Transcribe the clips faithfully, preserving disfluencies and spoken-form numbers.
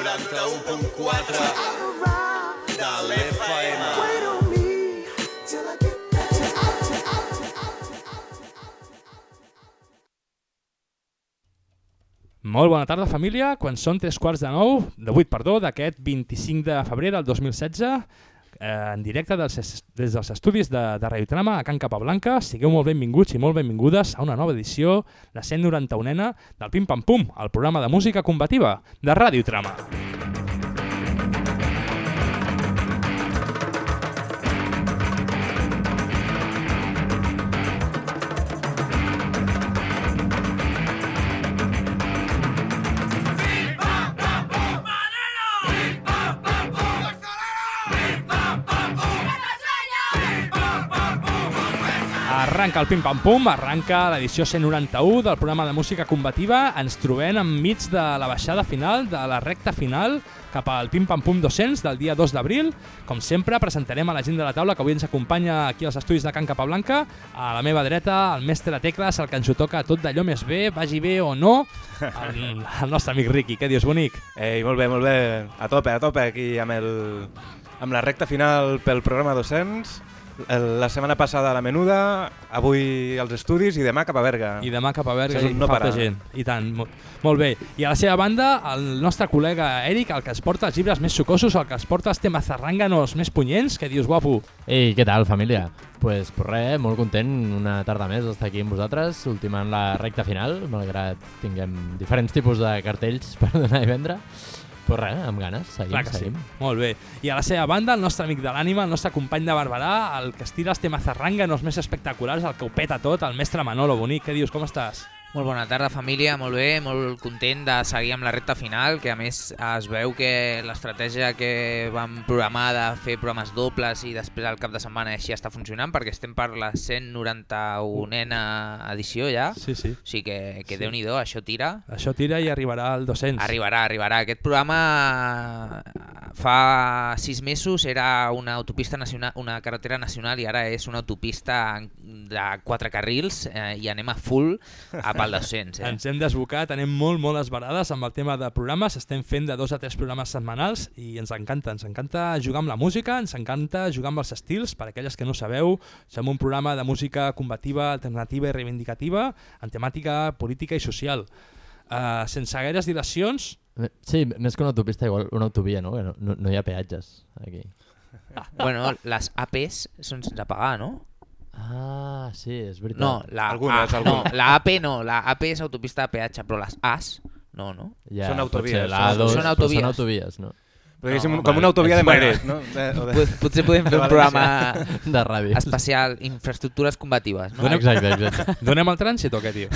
noranta-u punt quatre de l'F M. Molt bona tarda, família. Quan són tres quarts de nou, de vuit, perdó, d'aquest vint-i-cinc de febrer del dos mil setze, eh, en directe dels, des dels estudis de, de Radiotrama a Can Capablanca. Sigueu molt benvinguts i molt benvingudes a una nova edició, la cent noranta-unena del Pim Pam Pum, el programa de música combativa de Radiotrama. Arranca el Pim Pam Pum, arranca l'edició cent noranta-u del programa de música combativa. Ens trobem enmig de la baixada final, de la recta final, cap al Pim Pam Pum dos-cents del dia dos d'abril. Com sempre, presentarem a la gent de la taula que avui ens acompanya aquí als estudis de Can Capablanca. A la meva dreta, el mestre Tecles, el que ens ho toca tot d'allò més bé, vagi bé o no, el, el nostre amic Riqui. Què dius, bonic? Ei, molt bé, molt bé. A tope, a tope, aquí amb, el, amb la recta final pel programa dos-cents. La setmana passada a la Menuda, avui als estudis i demà cap a Berga. I demà cap a Berga i no falta gent. I tant, molt, molt bé. I a la seva banda, el nostre col·lega Eric, el que es porta els llibres més sucosos, el que es porta els temes zarranganos més punyents. Què dius, guapo? Ei, què tal, família? Pues, pues res, molt content una tarda més d'estar aquí amb vosaltres, ultimant la recta final, malgrat tinguem diferents tipus de cartells per donar i vendre. Però res, amb ganes, seguim, seguim. Sí. Molt bé. I a la seva banda, el nostre amic de l'ànima, el nostre company de Barberà, el que estira els temes zarranganos més espectaculars, el que ho peta tot, el mestre Manolo, bonic. Què dius, com estàs? Molt bona tarda, família, molt bé, molt content de seguir amb la recta final, que a més es veu que l'estratègia que vam programar de fer programes dobles i després al cap de setmana així està funcionant, perquè estem per la cent noranta-unena edició ja. Sí, sí. O sigui que, que sí. Déu-n'hi-do, això tira. Això tira i arribarà al dos-cents. Arribarà, arribarà. Aquest programa fa sis mesos era una autopista nacional, una carretera nacional, i ara és una autopista de quatre carrils eh, i anem a full a pel dos-cents. Eh? Ens hem desbocat, anem molt, molt esbarades amb el tema de programes, estem fent de dos a tres programes setmanals i ens encanta, ens encanta jugar amb la música, ens encanta jugar amb els estils. Per aquelles que no sabeu, som un programa de música combativa, alternativa i reivindicativa en temàtica política i social. Uh, sense gaires dilacions... Sí, més que una autopista, igual una autovia, no? No, no, no hi ha peatges aquí. Ah, bueno, les A Pes són sense pagar, no? Ah, sí, és veritat. No, la, algunes, A, algunes. no, la A P no, la A P és autopista de peatge, però les A's no, no? Ja, són autovies. La A dos, són autovies. són autovies, no? Però no, com vale. una autovia de Madrid, Bueno, no? De, de... Potser podem fer un programa de ràdio especial, infraestructures combatives, no? Donem... Exacte, exacte. Donem el trànsit o què, tio?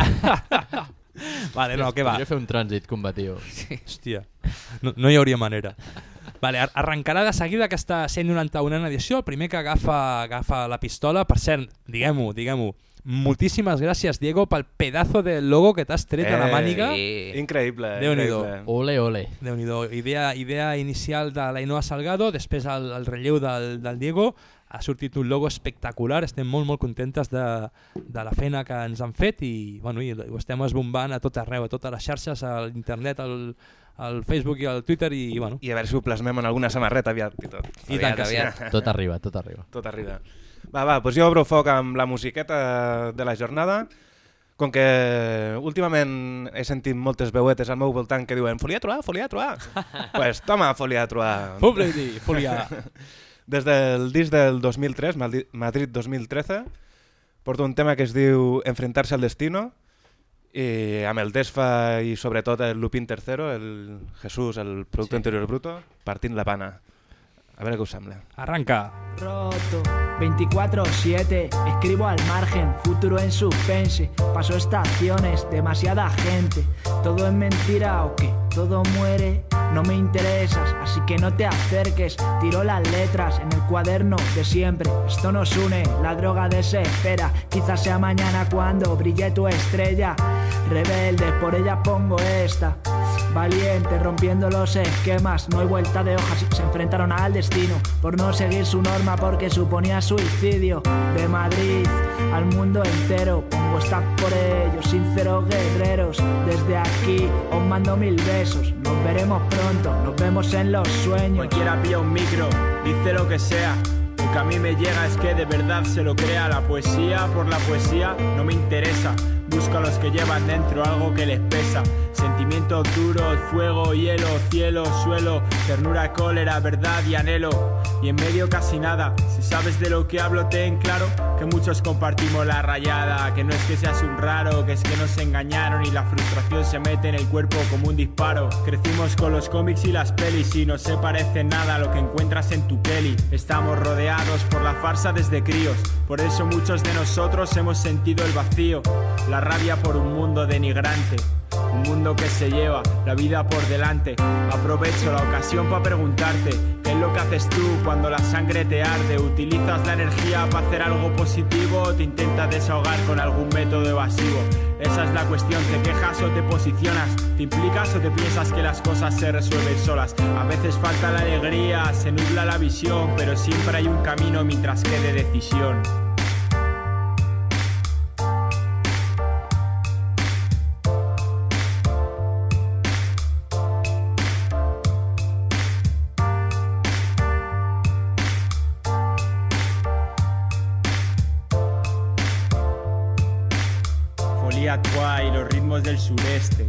Vale, no, què va? Podria fer un trànsit combatiu. Sí. Hòstia, no, no hi hauria manera. Vale, arrencarà de seguida aquesta cent noranta-unena edició, el primer que agafa, agafa la pistola. Per cert, diguem-ho, diguem-ho, moltíssimes gràcies, Diego, pel pedazo de logo que t'has tret eh, a la màniga. Sí. Increïble. Déu-n'hi-do. Increïble. Ole, ole. Déu-n'hi-do. Idea, idea inicial de l'Ainoa Salgado, després el, el relleu del, del Diego. Ha sortit un logo espectacular, estem molt molt contentes de, de la feina que ens han fet i, bueno, i ho estem esbombant a tot arreu, a totes les xarxes, a l'internet, al, al Facebook i al Twitter i, bueno. I a veure si ho plasmem en alguna samarreta aviat i tot. I tant que sí. Tot arriba, tot arriba. Tot arriba. Va, va, doncs jo obro foc amb la musiqueta de la jornada. Com que últimament he sentit moltes veuetes al meu voltant que diuen folia trobar, folia trobar. Pues toma, folia trobar. Folia, folia. Des del disc del dos mil tres, Madrid dos mil trece, porto un tema que es diu Enfrentarse al destino i amb el Desfa i sobretot el Lupín tercero, el Jesús, el Producto sí. Interior Bruto, partint la pana. A veure què us sembla. Arranca. Roto, veinticuatro siete, escribo al margen, futuro en suspense, paso estaciones, demasiada gente, todo es mentira o qué, todo muere, no me interesas, así que no te acerques, tiro las letras en el cuaderno de siempre, esto nos une, la droga desespera, quizás sea mañana cuando brille tu estrella, rebelde, por ella pongo esta, valiente, rompiendo los esquemas, no hay vuelta de hojas, se enfrentaron al destino, por no seguir su norma porque suponía suicidio, de Madrid al mundo entero. Pongo stack por ellos, sinceros guerreros. Desde aquí os mando mil besos. Nos veremos pronto, nos vemos en los sueños. Cualquiera pilla un micro, dice lo que sea. Lo que a mí me llega es que de verdad se lo crea. La poesía por la poesía no me interesa. Busco a los que llevan dentro algo que les pesa. Sentimientos duros, fuego, hielo, cielo, suelo, ternura, cólera, verdad y anhelo. Y en medio casi nada. Si sabes de lo que hablo ten claro que muchos compartimos la rayada. Que no es que seas un raro, que es que nos engañaron y la frustración se mete en el cuerpo como un disparo. Crecimos con los cómics y las pelis y no se parece nada a lo que encuentras en tu peli. Estamos rodeados por la farsa desde críos. Por eso muchos de nosotros hemos sentido el vacío, la rabia por un mundo denigrante. Un mundo que se lleva la vida por delante. Aprovecho la ocasión para preguntarte ¿qué es lo que haces tú cuando la sangre te arde? ¿Utilizas la energía para hacer algo positivo o te intentas desahogar con algún método evasivo? Esa es la cuestión, ¿te quejas o te posicionas? ¿Te implicas o te piensas que las cosas se resuelven solas? A veces falta la alegría, se nubla la visión, pero siempre hay un camino mientras quede decisión. Y los ritmos del sureste.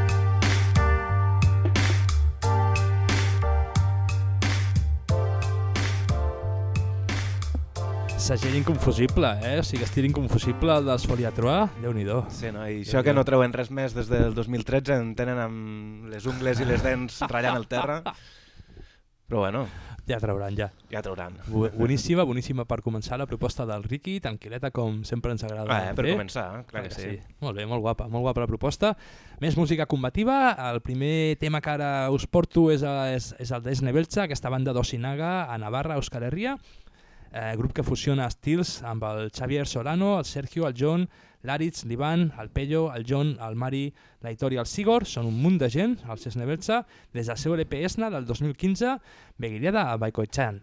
Segell inconfusible, eh? O sigui, estil inconfusible el dels Folia Trois, Déu-n'hi-do. Sí, no? I això que no treuen res més des del dos mil tretze, en tenen amb les ungles i les dents ratllant el terra. Però bueno, ja trauran, ja. Ja trauran. Boníssima, boníssima per començar la proposta del Riqui, tranquil·leta com sempre ens agrada. Eh, per fer. començar, clar que sí. sí. Molt bé, molt guapa, molt guapa la proposta. Més música combativa, el primer tema que ara us porto és, és, és el d'Esne Beltza, aquesta banda d'Osinaga a Navarra, Euskal Herria, eh, grup que fusiona estils amb el Xavier Solano, el Sergio, el John, l'Aritz, l'Ivan, el Pello, el John, el Mari, l'Aitor i el Sigor. Són un munt de gent, els Esne Beltza, des del seu L P Esna del dos mil quinze, Begiriada a Baikoitxan.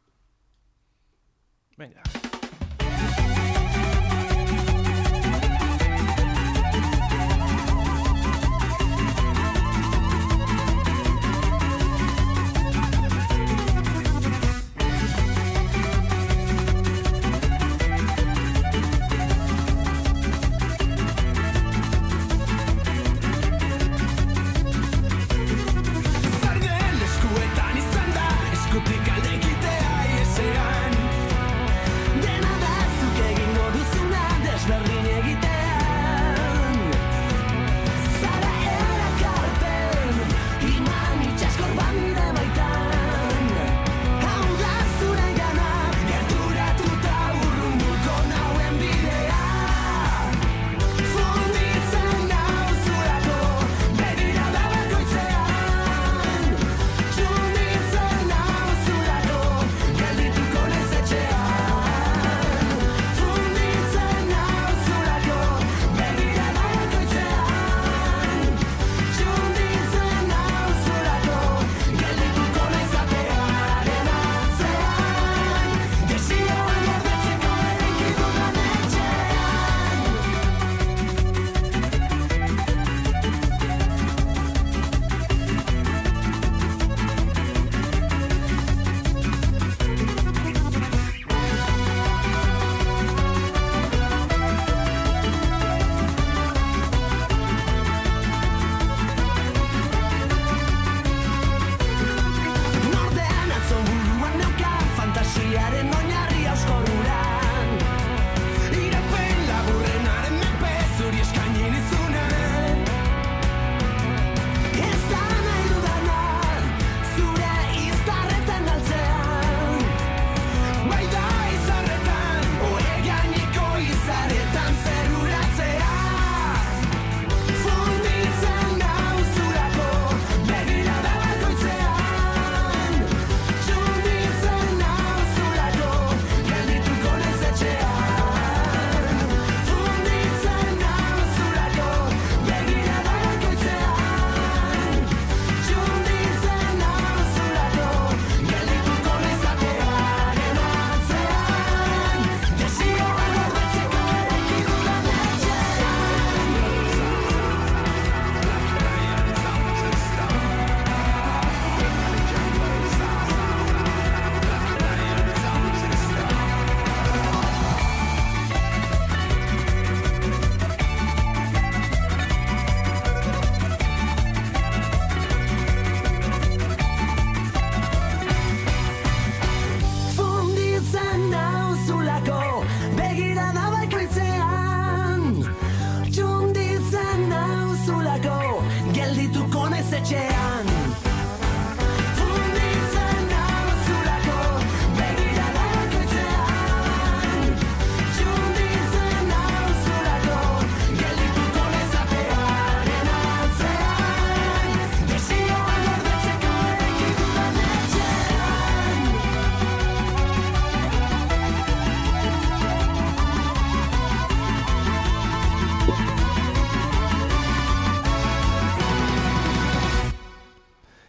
Vinga. Eskuetan izan da, eskutik alde egitea iesean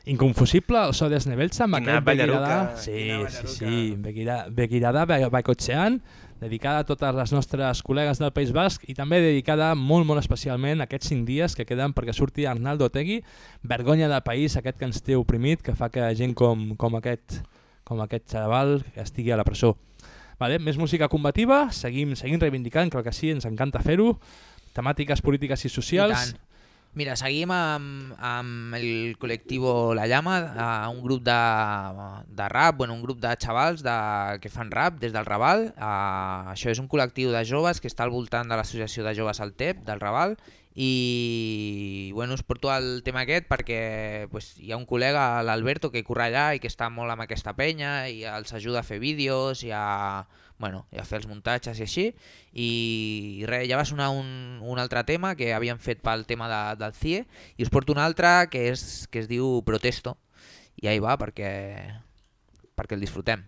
Inconfusible, el so de Snevelcha amb Quina aquest Begirada. ballaruca, Sí, quina sí, ballaruca. sí, Begirada, Begirada Baikotxean, dedicada a totes les nostres col·legues del País Basc i també dedicada molt, molt especialment a aquests cinc dies que queden perquè surti Arnaldo Otegi, vergonya de país, aquest que ens té oprimit, que fa que gent com, com, aquest, com aquest xaval estigui a la presó. Vale, més música combativa, seguim, seguim reivindicant, crec que sí, ens encanta fer-ho, temàtiques polítiques i socials. I Mira, seguim amb, amb el col·lectiu La Llama, uh, un grup de, de rap, bueno, un grup de xavals de, que fan rap des del Raval. Uh, això és un col·lectiu de joves que està al voltant de l'associació de joves al T E P del Raval i bueno, us porto el tema aquest perquè pues, hi ha un col·lega, l'Alberto, que corre allà i que està molt amb aquesta penya i els ajuda a fer vídeos i a, bueno, i a fer els muntatges i així. I res, ja va sonar un, un altre tema que havíem fet pel tema de, del C I E i us porto un altre que, és, que es diu Protesto i ahí va perquè, perquè el disfrutem.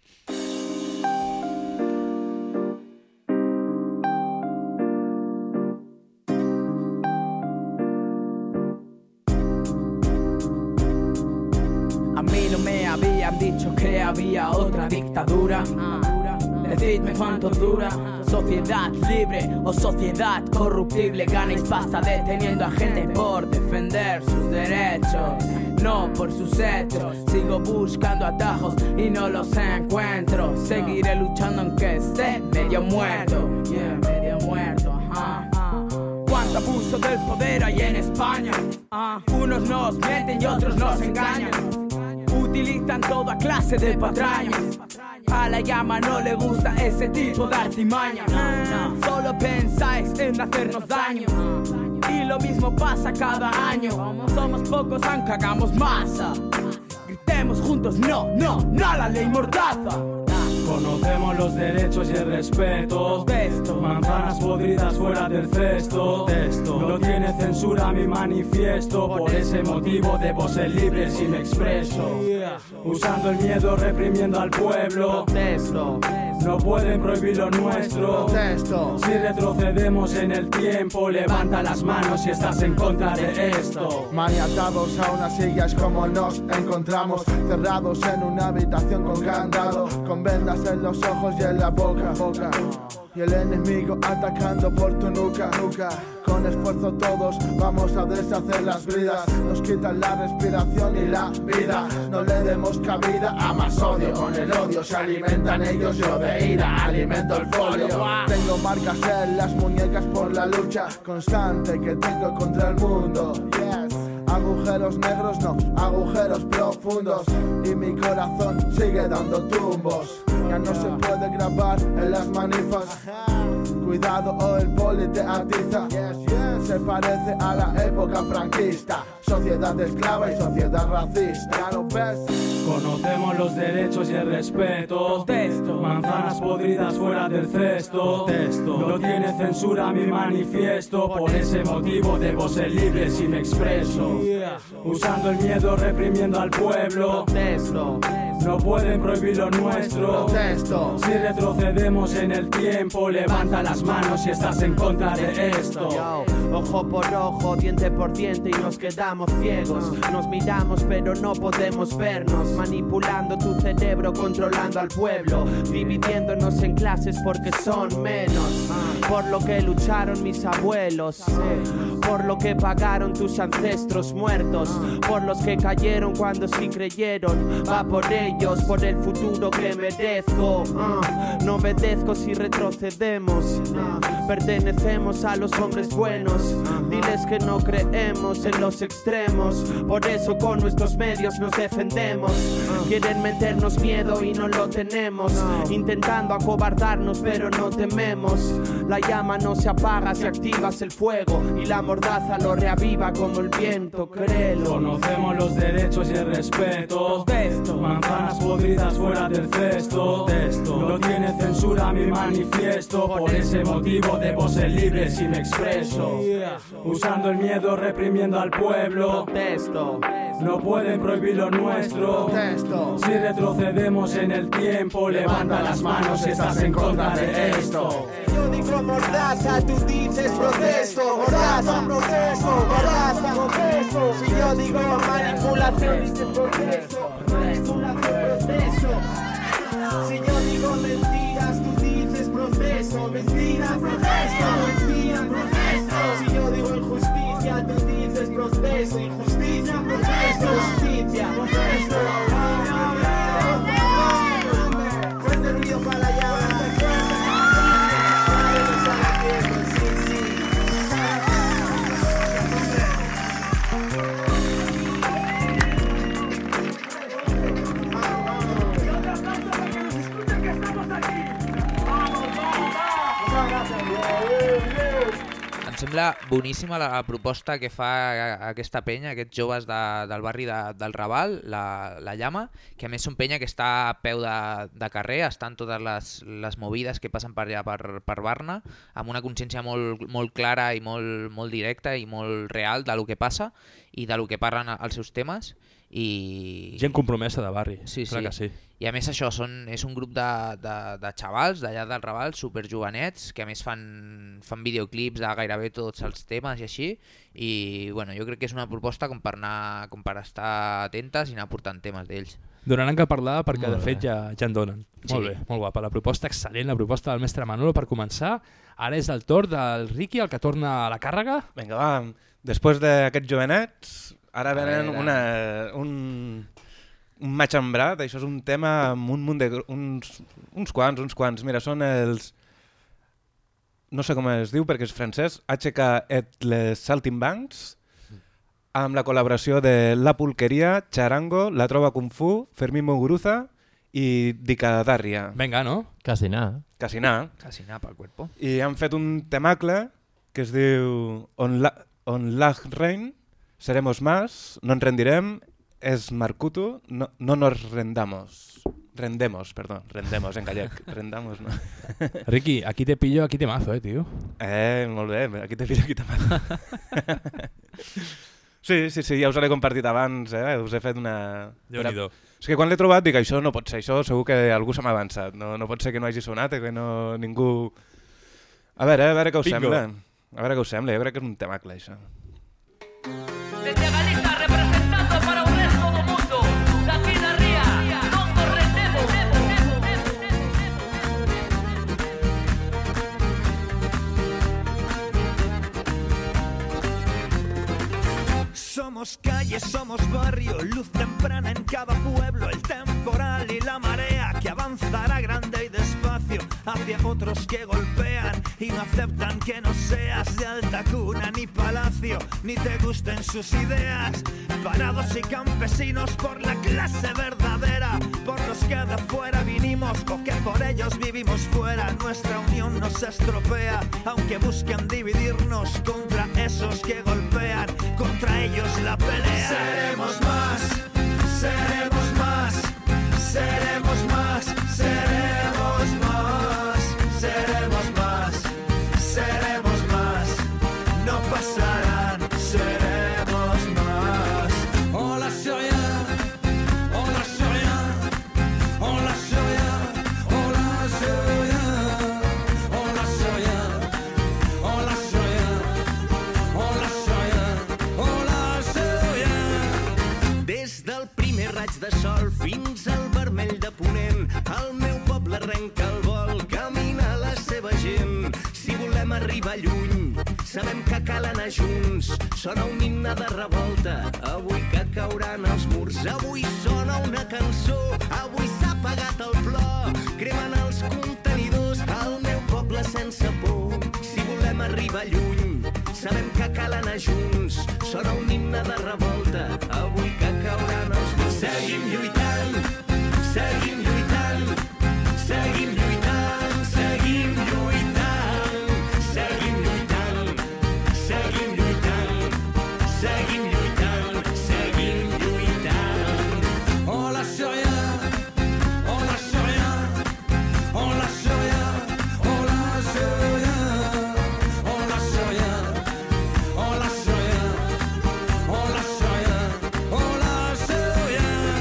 A mí no me habían dicho que había otra dictadura. Decidme cuánto dura. Sociedad libre o sociedad corruptible. Ganáis pasta deteniendo a gente por defender sus derechos, no por sus hechos. Sigo buscando atajos y no los encuentro. Seguiré luchando aunque esté medio muerto. Yeah, medio muerto, ajá. Cuánto abuso del poder hay en España. Unos nos mienten y otros nos engañan. Utilizan toda clase de patrañas. A La Llama no le gusta ese tipo de artimaña. Solo pensáis en hacernos daño. Y lo mismo pasa cada año. Somos pocos aunque hagamos masa. Gritemos juntos no, no, no a la ley mordaza. Conocemos los derechos y el respeto. Texto. Manzanas podridas fuera del cesto. Texto. No tiene censura mi manifiesto. Por ese motivo debo ser libre si me expreso. Usando el miedo reprimiendo al pueblo. Texto. No pueden prohibir lo nuestro. Texto. Si retrocedemos en el tiempo, levanta las manos si estás en contra de esto. Maniatados a unas sillas como nos encontramos, cerrados en una habitación con candado, con vendas en los ojos y en la boca, boca. Y el enemigo atacando por tu nuca, nuca. Con esfuerzo todos vamos a deshacer las bridas. Nos quitan la respiración y la vida. No le demos cabida a más odio. Con el odio se alimentan ellos, yo de ira alimento el folio. Tengo marcas en las muñecas por la lucha constante que tengo contra el mundo. Yes. Agujeros negros, no, agujeros profundos. Y mi corazón sigue dando tumbos. Ya no se puede grabar en las manifas. Cuidado o el poli te atiza. Se parece a la época franquista. Sociedad esclava y sociedad racista. ¿Ya lo ves? Conocemos los derechos y el respeto. Texto. Manzanas podridas fuera del cesto. Texto. No tiene censura mi manifiesto. Por ese motivo debo ser libre si me expreso. Usando el miedo reprimiendo al pueblo. Texto. No pueden prohibir lo nuestro. Texto. Si retrocedemos en el tiempo, levanta las manos si estás en contra de esto. Yo, ojo por ojo, diente por diente y nos quedamos ciegos. Nos miramos pero no podemos vernos. Manipulando tu cerebro, controlando al pueblo. Dividiéndonos en clases porque son menos. Por lo que lucharon mis abuelos. Por lo que pagaron tus ancestros muertos. Por los que cayeron cuando sí creyeron. Va por ellos, por el futuro que merezco. uh, No obedezco si retrocedemos. uh, Pertenecemos a los hombres buenos. Diles que no creemos en los extremos. Por eso con nuestros medios nos defendemos. Quieren meternos miedo y no lo tenemos. Intentando acobardarnos pero no tememos. La llama no se apaga si activas el fuego. Y la mordaza lo reaviva como el viento, créelo. Conocemos los derechos y el respeto. Texto. Manzanas podridas fuera del cesto. Texto. No tiene censura mi manifiesto. Por ese motivo debo ser libre si me expreso. Usando el miedo reprimiendo al pueblo. Texto. No pueden prohibir lo nuestro. Texto. Si retrocedemos en el tiempo, levanta las manos si estás en contra de esto. Yo digo mordaza, tú dices protesto. Mordaza, protesto, mordaza, protesto. Si yo digo manipulación dice proceso, no es una proceso. Si yo digo mentiras, tú dices proceso. Mentira, proceso, mentira, proceso. Si yo digo injusticia, tú dices proceso. Injusticia, proceso, justicia, proceso. Fuerte ruido para allá. Em sembla boníssima la, la proposta que fa aquesta penya, aquests joves de, del barri de, del Raval, la, la Llama, que a més són penya que està a peu de, de carrer, estan totes les, les movides que passen per allà per, per Barna, amb una consciència molt, molt clara i molt, molt directa i molt real de lo que passa i de lo que parlen els seus temes. I... Gent compromesa de barri, sí, clar sí. que sí. I a més això, són, és un grup de, de, de xavals d'allà del Raval, superjovenets, que a més fan, fan videoclips de gairebé tots els temes i així, i bueno, jo crec que és una proposta com per, anar, com per estar atentes i anar portant temes d'ells. Donaran que parlar perquè Molt de fet ja, ja en donen. Sí. Molt bé, molt guapa. La proposta excel·lent, la proposta del mestre Manolo per començar. Ara és el torn del Ricky, el que torna a la càrrega. Vinga, va, després d'aquests jovenets, ara venen veure. una, un, un matxembrat, això és un tema amb un munt de... uns, uns quants, uns quants. Mira, són els... no sé com es diu perquè és francès, H K et les Saltimbancs, amb la col·laboració de La Pulqueria, Charango, La Trova Kung Fu, Fermín Muguruza i Dicadarria. Vinga, no? Casinar. Casinar. Casinar pel cuerpo. I han fet un temacle que es diu On, la, on lag rein, seremos más, no ens rendirem, es Marcutu, no, no nos rendamos. Rendemos, perdó, rendemos en gallec. Rendamos, no. Ricky, aquí te pillo, aquí te mazo, eh, tio. Eh, molt bé, aquí te pillo, aquí te mazo. Sí, sí, sí, ja us l'he compartit abans, eh? Us he fet una... Déu-n'hi-do. És que quan l'he trobat dic, això no pot ser, això segur que algú se m'ha avançat, no, no pot ser que no hagi sonat, que no ningú... A veure, a veure què us Bingo. sembla. A veure què us sembla, jo crec que és un temacle, això. Desde Galicia representando para el resto del mundo, David Arria, no nos rendemos. Somos calle, somos barrio, luz temprana en cada pueblo, el temporal y la marea que avanzará grande y despacio hacia otros que golpean y no aceptan que no seas de alta cuna ni palacio, ni te gusten sus ideas. Parados y campesinos por la clase verdadera, por los que de fuera vinimos o que por ellos vivimos fuera. Nuestra unión nos estropea, aunque busquen dividirnos contra esos que golpean, contra ellos la pelea. Seremos más, seremos más, seremos más, seremos más, seremos más, seremos más, no pasarán, seremos más. Hola soy yo, hola soy yo, hola soy yo, hola soy yo, hola soy yo, hola soy yo, hola soy yo, hola soy yo. Des del primer raig de sol fins al vermell de ponent, el meu poble arrenca el vol, camina la seva gent. Si volem arribar lluny, sabem que cal anar junts. Sona un himne de revolta, avui que cauran els murs. Avui sona una cançó, avui s'ha apagat el plor. Cremen els contenidors, el meu poble sense por. Si volem arribar lluny, sabem que cal anar junts. Sona un himne de revolta, avui que cauran els murs. Seguim lluitant, seguim lluitant, seguim lluitant, seguim lluitant, seguim lluitant, seguim lluitant, seguim lluitant, seguim lluitant. Hola soy yo, hola soy yo, hola soy yo, hola soy yo, hola soy yo, hola soy yo, hola soy yo, hola soy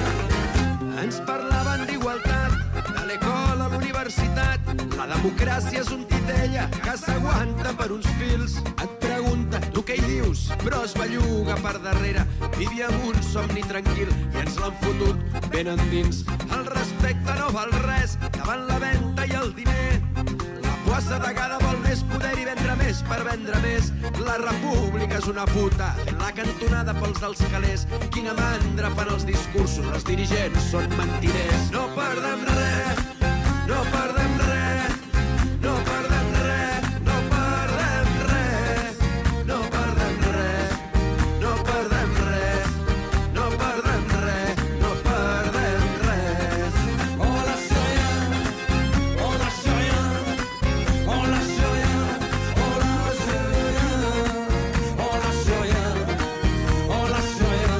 yo. Ens parlaven d'igualtat, de l'école a l'universitat. La democràcia és un titella que s'aguanta per uns fils. Et pregunta, tu què hi dius? feliços, però es belluga per darrere. Vivíem un somni tranquil i ens l'han fotut ben endins. El respecte no val res davant la venda i el diner. La poassa de cada vol més poder i vendre més per vendre més. La república és una puta, fent la cantonada pels dels calés. Quina mandra fan els discursos, els dirigents són mentirers. No perdem res, no perdem res, no perdem res, no perdem res, no perdem res, no perdem res, no perdem res, no perdem res. Hola, soy yo, hola, soy yo, hola, soy yo, hola, soy yo, hola, soy yo, hola, soy yo,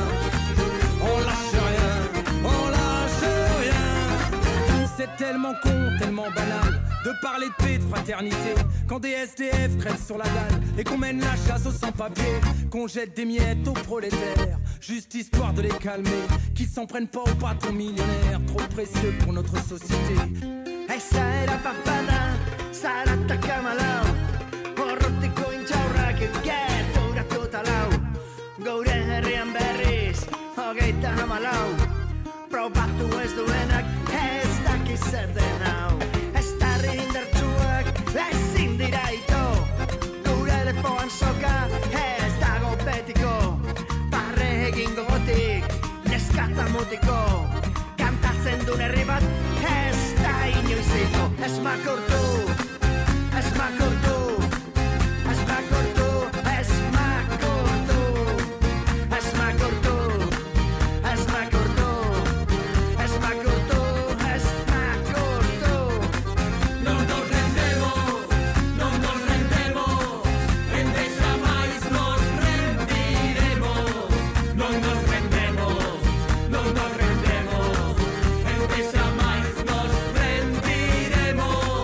hola, soy yo, hola, soy yo. C'est tellement con, tellement banal de parler de paix, de fraternité, quand des S D F crèvent sur la dalle et qu'on mène la chasse aux sans-papiers, qu'on jette des miettes aux prolétaires, juste histoire de les calmer, qu'ils s'en prennent pas aux patrons millionnaires, trop précieux pour notre société. Essa era papana, sarà camalau, porrottiko intxaurrak gertura totalau, gaure herrian berriz, hogeita hamalau, probatu ez duenak ez daki zer den hau. Estarri indartsuak ezin dira ito, gure lepoan soka ez dago betiko, barre egingo gotik, neskata mutiko, kantatzen duen herri bat ez da inoiziko. Ez makurtu, ez makurtu, ez makurtu, ez makurtu, ez makurtu, ez makurtu, ez makurtu, ez makurtu. No nos rendemos, no nos rendemos, gente jamás nos rendiremos. No nos rendemos, no nos rendemos, gente jamás nos rendiremos.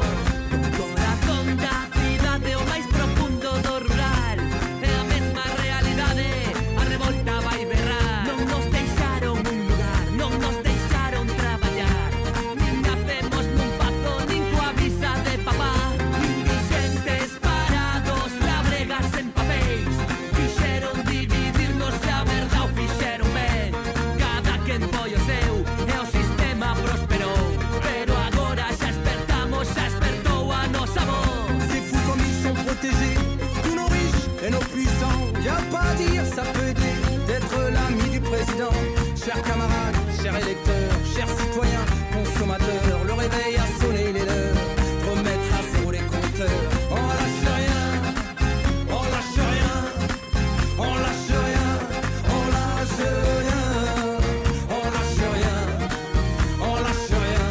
Corazón da cidade o máis profundo do rural, é a mesma realidade, a revolta vai berrar. Non nos deixaron un lugar, non nos deixaron traballar, nin nacemos nun pazo, nin coa visa de papá. Indigentes parados, labregas en papéis, quixeron dividirnos e a verdad o fixeron ben. Cada quen foi o seu e o sistema prosperou, pero agora xa espertamos, xa espertou a nosa voz. C'est fou comme ils sont protégés, tous nos riches et nos puissants. Y a pas à dire, ça peut aider d'être l'ami du président. Chers camarades, chers électeurs, chers citoyens, consommateurs, le réveil a sonné, il est l'heure de remettre à zéro les compteurs. On lâche rien, on lâche rien, on lâche rien, on lâche rien, on lâche rien, on lâche rien,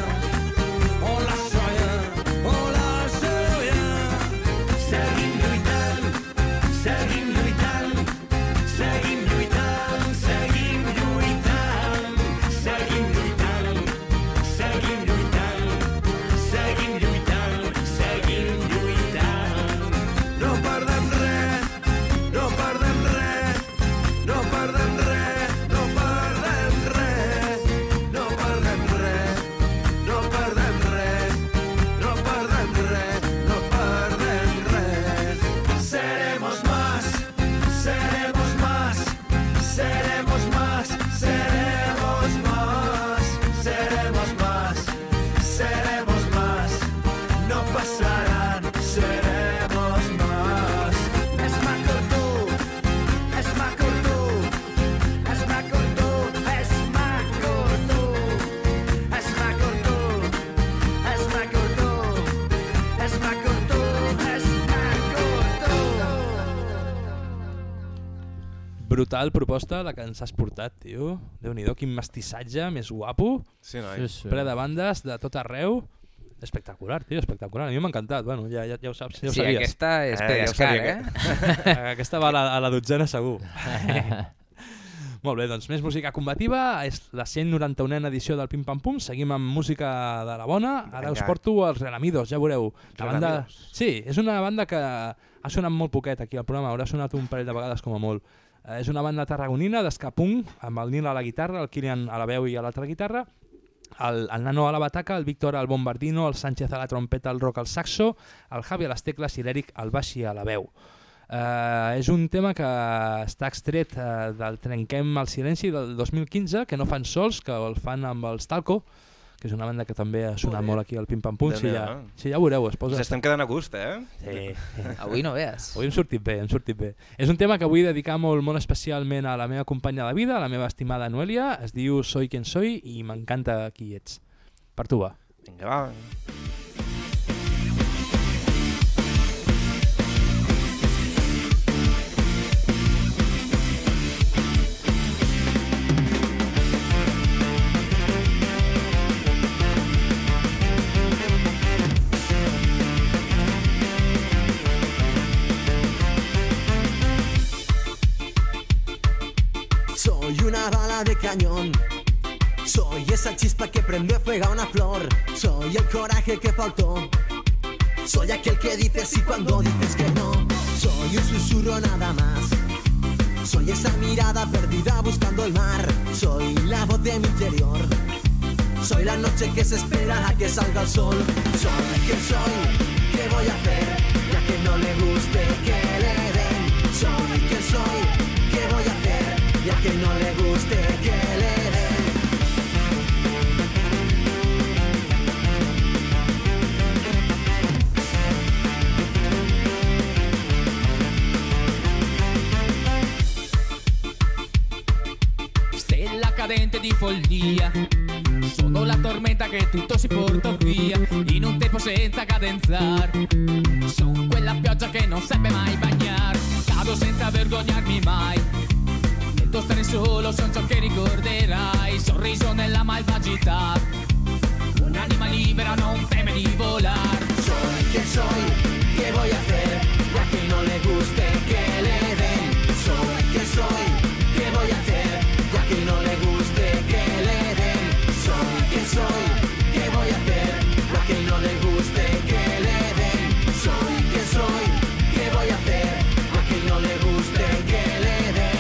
on lâche rien, on lâche rien. Seguim lluitant, seguim lluitant, seguim lluitant, seguim lluitant, seguim lluitant, seguim lluitant, seguim lluitant, seguim lluitant. No perdem res, no perdem res, no perdem res, no perdem res, no perdem res, no perdem res, no perdem res, no perdem res. Seremos más, seremos más, seremos más, seremos más, seremos más, seremos más, no pasarán, seremos más. Ez makurtu, ez makurtu, ez makurtu, ez makurtu, ez makurtu, ez makurtu, ez makurtu, ez makurtu. Brutal proposta la que ens has portat, tio. Déu-n'hi-do, quin mestissatge més guapo. Sí, noi. Sí, sí. Ple de bandes de tot arreu. Espectacular, tio, espectacular. A mi m'ha encantat. Bueno, ja, ja, ja ho saps, ja ho Sí, sabies. aquesta és Eh, ja ho Pedascar, sabia eh? Aquesta va a la, a la dotzena segur. Molt bé, doncs més música combativa. És la cent noranta-unena edició del Pim Pam Pum. Seguim amb música de la bona. Ara us Vinga. porto els Relamidos, ja veureu. La banda... Relamidos. Sí, és una banda que ha sonat molt poquet aquí al programa. Haurà sonat un parell de vegades com a molt. Eh, és una banda tarragonina d'escapunk, amb el Nil a la guitarra, el Kilian a la veu i a l'altra guitarra, el, el Nano a la bataca, el Víctor al bombardino, el Sánchez a la trompeta, el Roc al saxo, el Javi a les tecles i l'Eric al baix i a la veu. Uh, és un tema que està extret uh, del Trenquem el silenci del dos mil quinze, que no fan sols, que el fan amb els Talco, que és una banda que també ha sonat molt aquí al Pim Pam Pum. Si ja, si ja veureu, es posa... Ens estem quedant a gust, eh? Sí. Avui no veus. Avui hem sortit bé, hem sortit bé. És un tema que vull dedicar molt, molt especialment a la meva companya de vida, a la meva estimada Noelia. Es diu Soy quien soy i m'encanta qui ets. Per tu, va. Vinga, va. Soy una bala de cañón. Soy esa chispa que prendió fuego a una flor. Soy el coraje que faltó. Soy aquel que dice sí cuando dices que no. Soy un susurro nada más. Soy esa mirada perdida buscando el mar. Soy la voz de mi interior. Soy la noche que se espera a que salga el sol. Soy quien soy, ¿qué voy a hacer? Ya que no le guste que le den. Soy quien soy, ¿qué voy a hacer? Ya que no le guste que le den. Stella cadente di follia, sono la tormenta che tutto si porta via, in un tempo senza cadenzar. Sono quella pioggia che non seppe mai bagnar, cado senza vergognarmi mai. Nel stare solo son ciò che ricorderai, sorriso nella malvagità. Un'anima libera non teme di volar. Soy quien soy, ¿qué voy a hacer? Ya que no le guste que le den. Soy quien soy, ¿qué voy a hacer? Ya que no le guste que le den. Soy quien soy, ¿qué voy a hacer? Ya que no le guste que le den. Soy quien soy, ¿qué voy a hacer? Ya que no le guste que le den.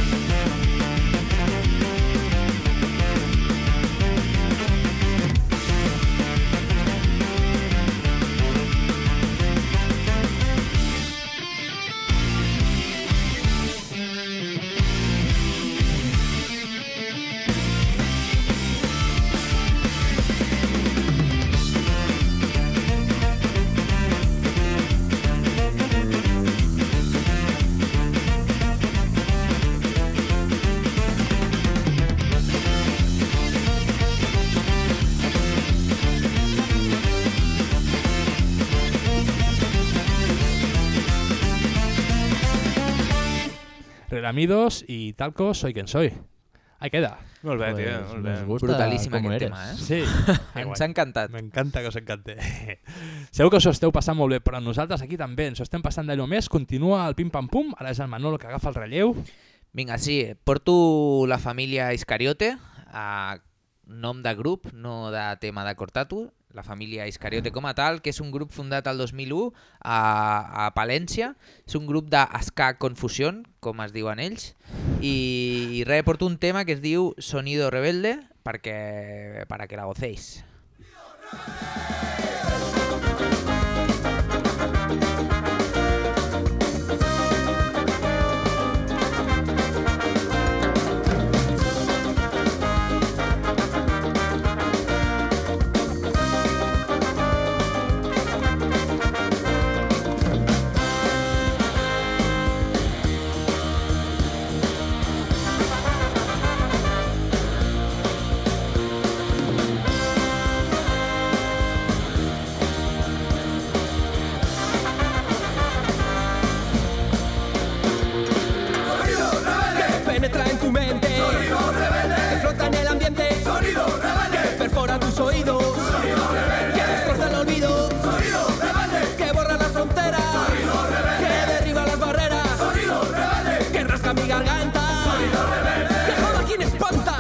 Relamidos y Talco, Soy quien soy. Ahí queda. Molt bé, Pues, tio, molt bé. nos gusta Brutalíssim como aquest eres. tema, eh? Sí. Ens ha encantat. M'encanta que us encante. Segur que us ho esteu passant molt bé, però nosaltres aquí també ens ho estem passant d'allò més. Continua el pim-pam-pum, ara és el Manolo que agafa el relleu. Vinga, sí, porto la família Iscariote, a nom de grup, no de tema de Cortatu, la família Iscariote com a tal, que és un grup fundat el dos mil u a, a Palència. És un grup de ska confusión, com es diuen ells, i, i res, porto un tema que es diu Sonido Rebelde, perquè, para que la gocéis. Penetra en tu mente, sonido rebelde, que flota en el ambiente, sonido rebelde, que perfora tus oídos, sonido rebelde, que destroza el olvido, sonido rebelde, que borra las fronteras, sonido rebelde, que derriba las barreras, sonido rebelde, que rasca mi garganta, sonido rebelde, que joda a quien espanta.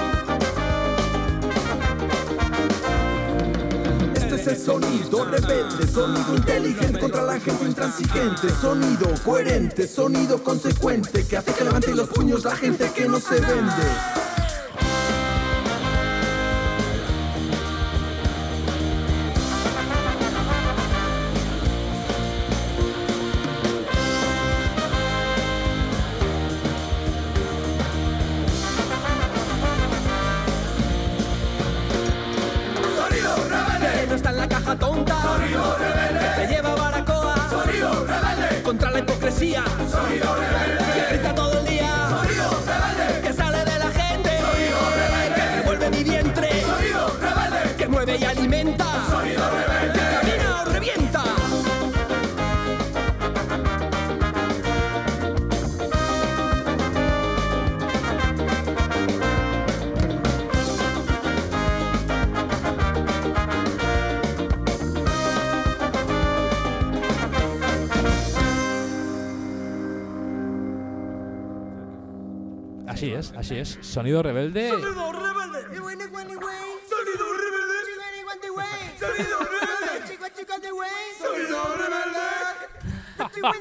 Este es el sonido rebelde inteligente, sonido inteligente contra la gente intransigente, sonido coherente, sonido consecuente, que hace que levante los puños la gente que no se vende. Sonido rebelde, te lleva a Baracoa. Sonido rebelde, contra la hipocresía. Sonido rebelde, que grita todo el día. Sonido rebelde, que sale de la gente. Sonido rebelde, que revuelve mi vientre. Sonido rebelde, que mueve y alimenta. Sonido rebelde, que camina o revienta. Así es, así es. Sonido rebelde. Sonido rebelde. Sonido rebelde. Sonido rebelde. Sonido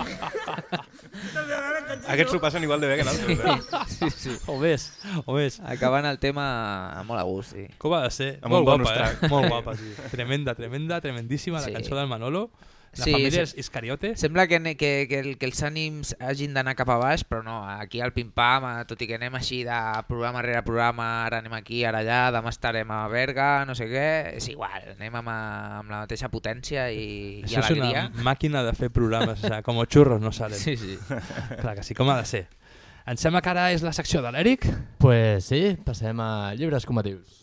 rebelde. Aquests s'ho passen igual de bé que l'altre. Sí, sí. O més, o més. Acabant el tema molt a gust, sí. Com ha de ser? Amb Molt un bonus guapa, eh? track. Molt guapa, sí. Tremenda, tremenda, tremendíssima la Sí. cançó del Manolo. La Sí, família sí. Iscariote. Sembla que, que, que, el, que els ànims hagin d'anar cap a baix, però no, aquí al Pim-Pam, eh, tot i que anem així de programa rere programa, ara anem aquí, ara allà, demà estarem a Berga, no sé què, és igual, anem amb, amb la mateixa potència i, i Això és alegria. una màquina de fer programes, o sea, com xurros no salen. Sí, sí. Clar que sí, com ha de ser. Em sembla que ara és la secció de l'Eric. Pues sí, passem a llibres combatius.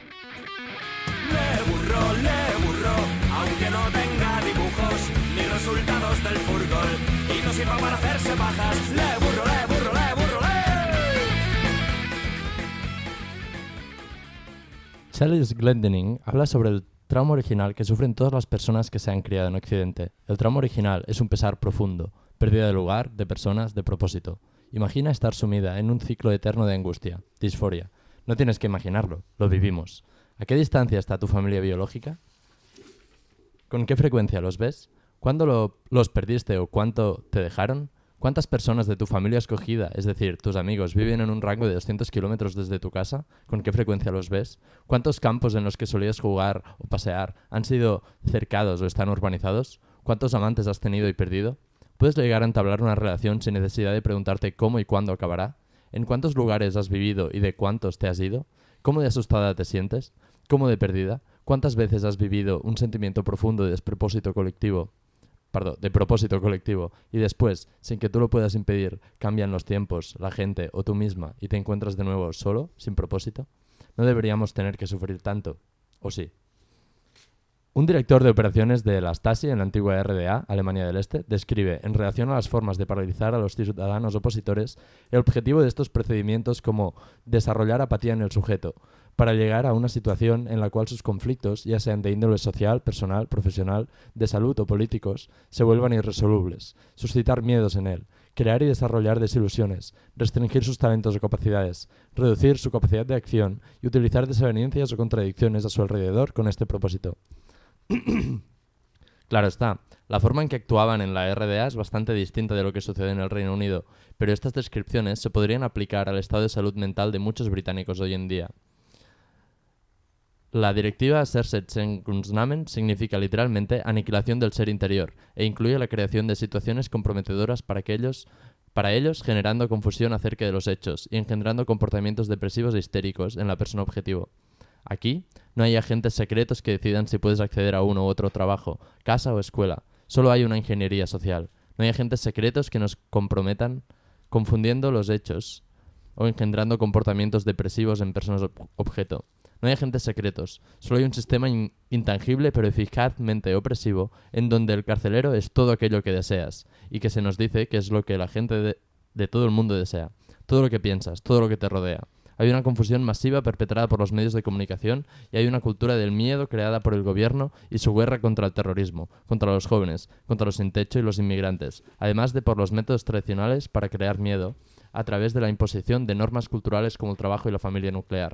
Le burro, le burro, aunque no tenga dibujos ni resultados del fútbol y no sirva para hacerse pajas. Le burro, le burro, le burro, le. Charles Glendening habla sobre el trauma original que sufren todas las personas que se han criado en Occidente. El trauma original es un pesar profundo, pérdida de lugar, de personas, de propósito. Imagina estar sumida en un ciclo eterno de angustia, disforia. No tienes que imaginarlo, lo vivimos. ¿A qué distancia está tu familia biológica? ¿Con qué frecuencia los ves? ¿Cuándo lo- los perdiste o cuánto te dejaron? ¿Cuántas personas de tu familia escogida, es decir, tus amigos, viven en un rango de doscientos kilómetros desde tu casa? ¿Con qué frecuencia los ves? ¿Cuántos campos en los que solías jugar o pasear han sido cercados o están urbanizados? ¿Cuántos amantes has tenido y perdido? ¿Puedes llegar a entablar una relación sin necesidad de preguntarte cómo y cuándo acabará? ¿En cuántos lugares has vivido y de cuántos te has ido? ¿Cómo de asustada te sientes? ¿Cómo de perdida? ¿Cuántas veces has vivido un sentimiento profundo de despropósito colectivo? Perdón, de propósito colectivo, y después, sin que tú lo puedas impedir, cambian los tiempos, la gente o tú misma y te encuentras de nuevo solo, sin propósito? No deberíamos tener que sufrir tanto, ¿o sí? Un director de operaciones de la Stasi en la antigua R D A, Alemania del Este, describe, en relación a las formas de paralizar a los ciudadanos opositores, el objetivo de estos procedimientos como desarrollar apatía en el sujeto, para llegar a una situación en la cual sus conflictos, ya sean de índole social, personal, profesional, de salud o políticos, se vuelvan irresolubles, suscitar miedos en él, crear y desarrollar desilusiones, restringir sus talentos o capacidades, reducir su capacidad de acción y utilizar desavenencias o contradicciones a su alrededor con este propósito. Claro está, la forma en que actuaban en la R D A es bastante distinta de lo que sucede en el Reino Unido, pero estas descripciones se podrían aplicar al estado de salud mental de muchos británicos hoy en día. La directiva Zersetzungsnamen significa literalmente aniquilación del ser interior e incluye la creación de situaciones comprometedoras para, aquellos, para ellos, generando confusión acerca de los hechos y engendrando comportamientos depresivos e histéricos en la persona objetivo. Aquí no hay agentes secretos que decidan si puedes acceder a uno u otro trabajo, casa o escuela. Solo hay una ingeniería social. No hay agentes secretos que nos comprometan confundiendo los hechos o engendrando comportamientos depresivos en personas ob- objeto. No hay agentes secretos. Solo hay un sistema in- intangible pero eficazmente opresivo en donde el carcelero es todo aquello que deseas y que se nos dice que es lo que la gente de, de todo el mundo desea. Todo lo que piensas, todo lo que te rodea. Hay una confusión masiva perpetrada por los medios de comunicación y hay una cultura del miedo creada por el gobierno y su guerra contra el terrorismo, contra los jóvenes, contra los sin techo y los inmigrantes, además de por los métodos tradicionales para crear miedo a través de la imposición de normas culturales como el trabajo y la familia nuclear.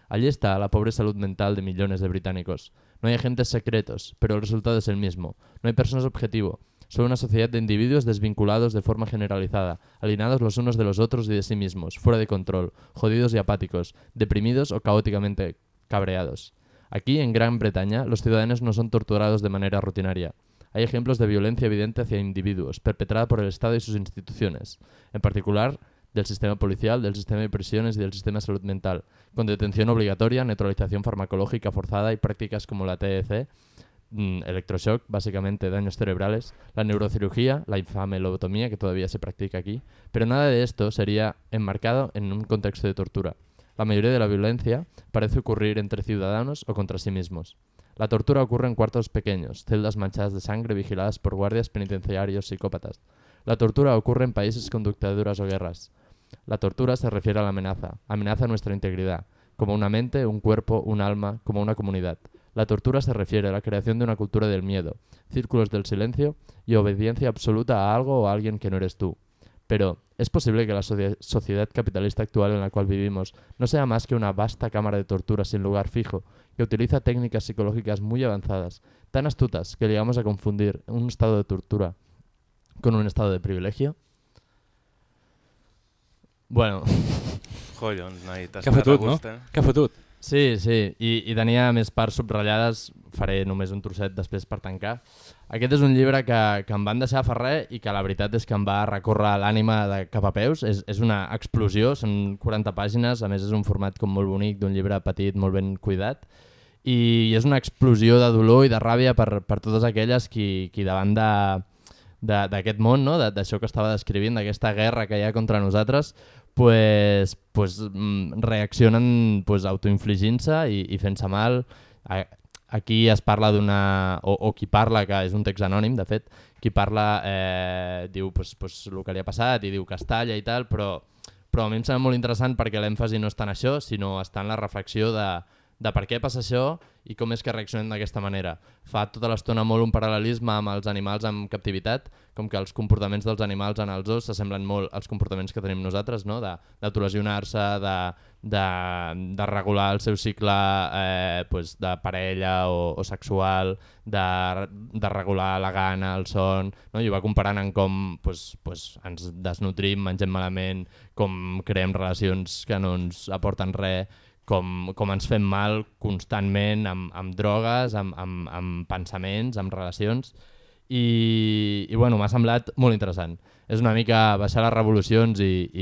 Allí está la pobre salud mental de millones de británicos. No hay agentes secretos, pero el resultado es el mismo. No hay personas objetivo. Solo una sociedad de individuos desvinculados de forma generalizada, alienados los unos de los otros y de sí mismos, fuera de control, jodidos y apáticos, deprimidos o caóticamente cabreados. Aquí, en Gran Bretaña, los ciudadanos no son torturados de manera rutinaria. Hay ejemplos de violencia evidente hacia individuos, perpetrada por el Estado y sus instituciones, en particular del sistema policial, del sistema de prisiones y del sistema de salud mental, con detención obligatoria, neutralización farmacológica forzada y prácticas como la T E C, mmm, electroshock, básicamente daños cerebrales, la neurocirugía, la infame lobotomía que todavía se practica aquí, pero nada de esto sería enmarcado en un contexto de tortura. La mayoría de la violencia parece ocurrir entre ciudadanos o contra sí mismos. La tortura ocurre en cuartos pequeños, celdas manchadas de sangre vigiladas por guardias penitenciarios psicópatas. La tortura ocurre en países con dictaduras o guerras. La tortura se refiere a la amenaza, amenaza a nuestra integridad, como una mente, un cuerpo, un alma, como una comunidad. La tortura se refiere a la creación de una cultura del miedo, círculos del silencio y obediencia absoluta a algo o a alguien que no eres tú. Pero, ¿es posible que la so- sociedad capitalista actual en la cual vivimos no sea más que una vasta cámara de tortura sin lugar fijo, que utiliza técnicas psicológicas muy avanzadas, tan astutas que llegamos a confundir un estado de tortura con un estado de privilegio? Bueno... Collons, noi, t'has Què ha fotut, no? Què ha fotut? Sí, sí, I, i tenia més parts subratllades, faré només un trosset després per tancar. Aquest és un llibre que, que em van deixar ferrer i que la veritat és que em va recórrer l'ànima de cap a peus. És, és una explosió, són quaranta pàgines, a més és un format com molt bonic, d'un llibre petit, molt ben cuidat, i és una explosió de dolor i de ràbia per, per totes aquelles qui, qui davant de... d'aquest món, no? D'això que estava descrivint, d'aquesta guerra que hi ha contra nosaltres, pues, pues, reaccionen pues, autoinfligint-se i, i fent-se mal. Aquí es parla d'una... O, o qui parla, que és un text anònim, de fet, qui parla eh, diu pues, pues, el que li ha passat i diu que es talla i tal, però, però a mi em sembla molt interessant perquè l'èmfasi no està en això, sinó està en la reflexió de, de per què passa això i com és que reaccionem d'aquesta manera. Fa tota l'estona molt un paral·lelisme amb els animals en captivitat, com que els comportaments dels animals en els zoos s'assemblen molt als comportaments que tenim nosaltres, no? D'autolesionar-se, de, de, de regular el seu cicle eh, pues, de parella o, o sexual, de, de regular la gana, el son, no? I ho va comparant en com pues, pues, ens desnutrim, mengem malament, com creem relacions que no ens aporten res, Com, com ens fem mal constantment amb, amb drogues, amb, amb, amb pensaments, amb relacions, i, i bueno, m'ha semblat molt interessant. És una mica baixar les revolucions i, i,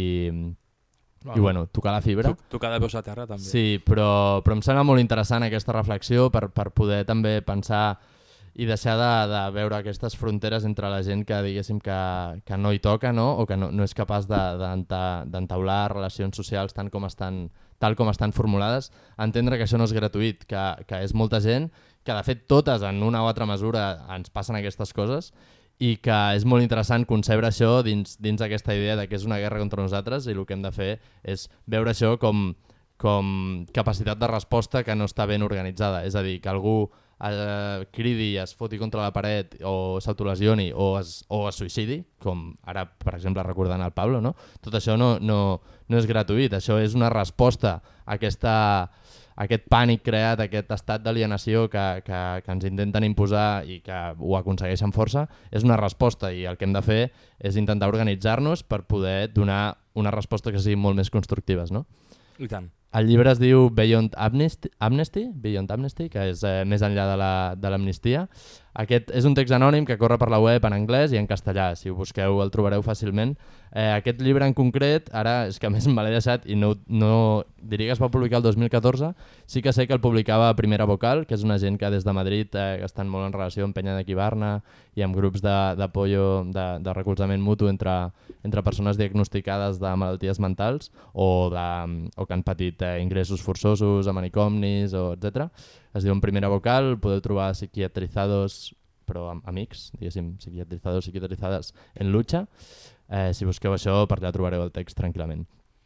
i bueno, tocar la fibra. Tocar de peus a terra també. Sí, però, però em sembla molt interessant aquesta reflexió per, per poder també pensar i deixar de, de veure aquestes fronteres entre la gent que diguéssim que, que no hi toca, no? O que no, no és capaç d'entaular de, relacions socials tant com estan tal com estan formulades, entendre que això no és gratuït, que, que és molta gent, que de fet totes en una o altra mesura ens passen aquestes coses i que és molt interessant concebre això dins, dins aquesta idea de que és una guerra contra nosaltres i el que hem de fer és veure això com, com capacitat de resposta que no està ben organitzada. És a dir, que algú eh, cridi i es foti contra la paret o s'autolesioni o, es, o es suïcidi, com ara, per exemple, recordant el Pablo, no? Tot això no, no, no és gratuït, això és una resposta a aquesta... aquest pànic creat, aquest estat d'alienació que, que, que ens intenten imposar i que ho aconsegueixen força, és una resposta i el que hem de fer és intentar organitzar-nos per poder donar una resposta que sigui molt més constructives, no? I tant. El llibre es diu Beyond Amnesty, Amnesty, Beyond Amnesty, que és eh, més enllà de l'amnistia. Aquest és un text anònim que corre per la web en anglès i en castellà. Si ho busqueu el trobareu fàcilment. Eh, aquest llibre en concret, ara és que a més me l'he deixat i no, no diria que es va publicar el dos mil catorze, sí que sé que el publicava Primera Vocal, que és una gent que des de Madrid eh, estan molt en relació amb Penya de Quibarna i amb grups d'apoyo, de, de, de recolzament mutu entre, entre persones diagnosticades de malalties mentals o, de, o que han patit eh, ingressos forçosos a manicomnis, o etcètera. Es diu en Primera Vocal, podeu trobar psiquiatrizados, però amb amics, diguéssim, psiquiatrizados, psiquiatrizades en lucha. Eh, si busqueu això, per allà trobareu el text tranquil·lament.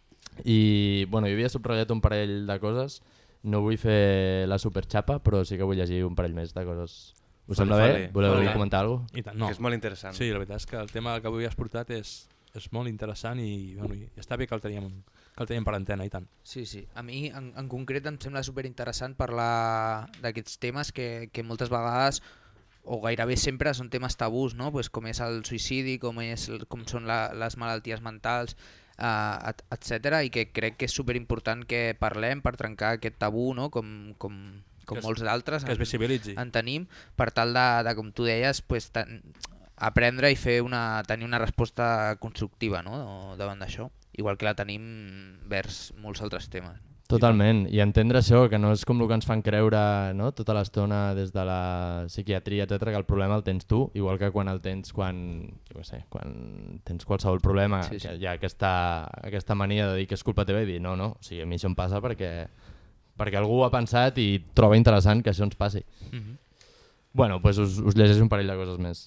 I bueno, jo havia subratllat un parell de coses, no vull fer la superxapa, però sí que vull llegir un parell més de coses. Us sembla bé? Voleu vale. comentar alguna cosa? I tant, no. Que és molt interessant. Sí, la veritat és que el tema que avui has portat és, és molt interessant i, bueno, i està bé que el teníem que el tenim per antena, i tant. Sí, sí. A mi en, en concret em sembla superinteressant parlar d'aquests temes que, que moltes vegades o gairebé sempre són temes tabús, no? Pues com és el suïcidi, com, és, com són la, les malalties mentals, eh, etcètera, i que crec que és superimportant que parlem per trencar aquest tabú, no? com, com, com que es, molts d'altres que es visibilitzi. En, en tenim, per tal de, de com tu deies, pues, ten, aprendre i fer una, tenir una resposta constructiva, no? Davant d'això, igual que la tenim vers molts altres temes. Totalment, i entendre això, que no és com el que ens fan creure, no? Tota l'estona des de la psiquiatria, etcètera, que el problema el tens tu, igual que quan el tens quan, jo què sé, quan tens qualsevol problema, sí, sí. Que hi ha aquesta, aquesta mania de dir que és culpa teva i dir no, no, o sigui, a mi això em passa perquè, perquè algú ha pensat i troba interessant que això ens passi. Mm-hmm. Bueno, pues us, us llegeixo un parell de coses més,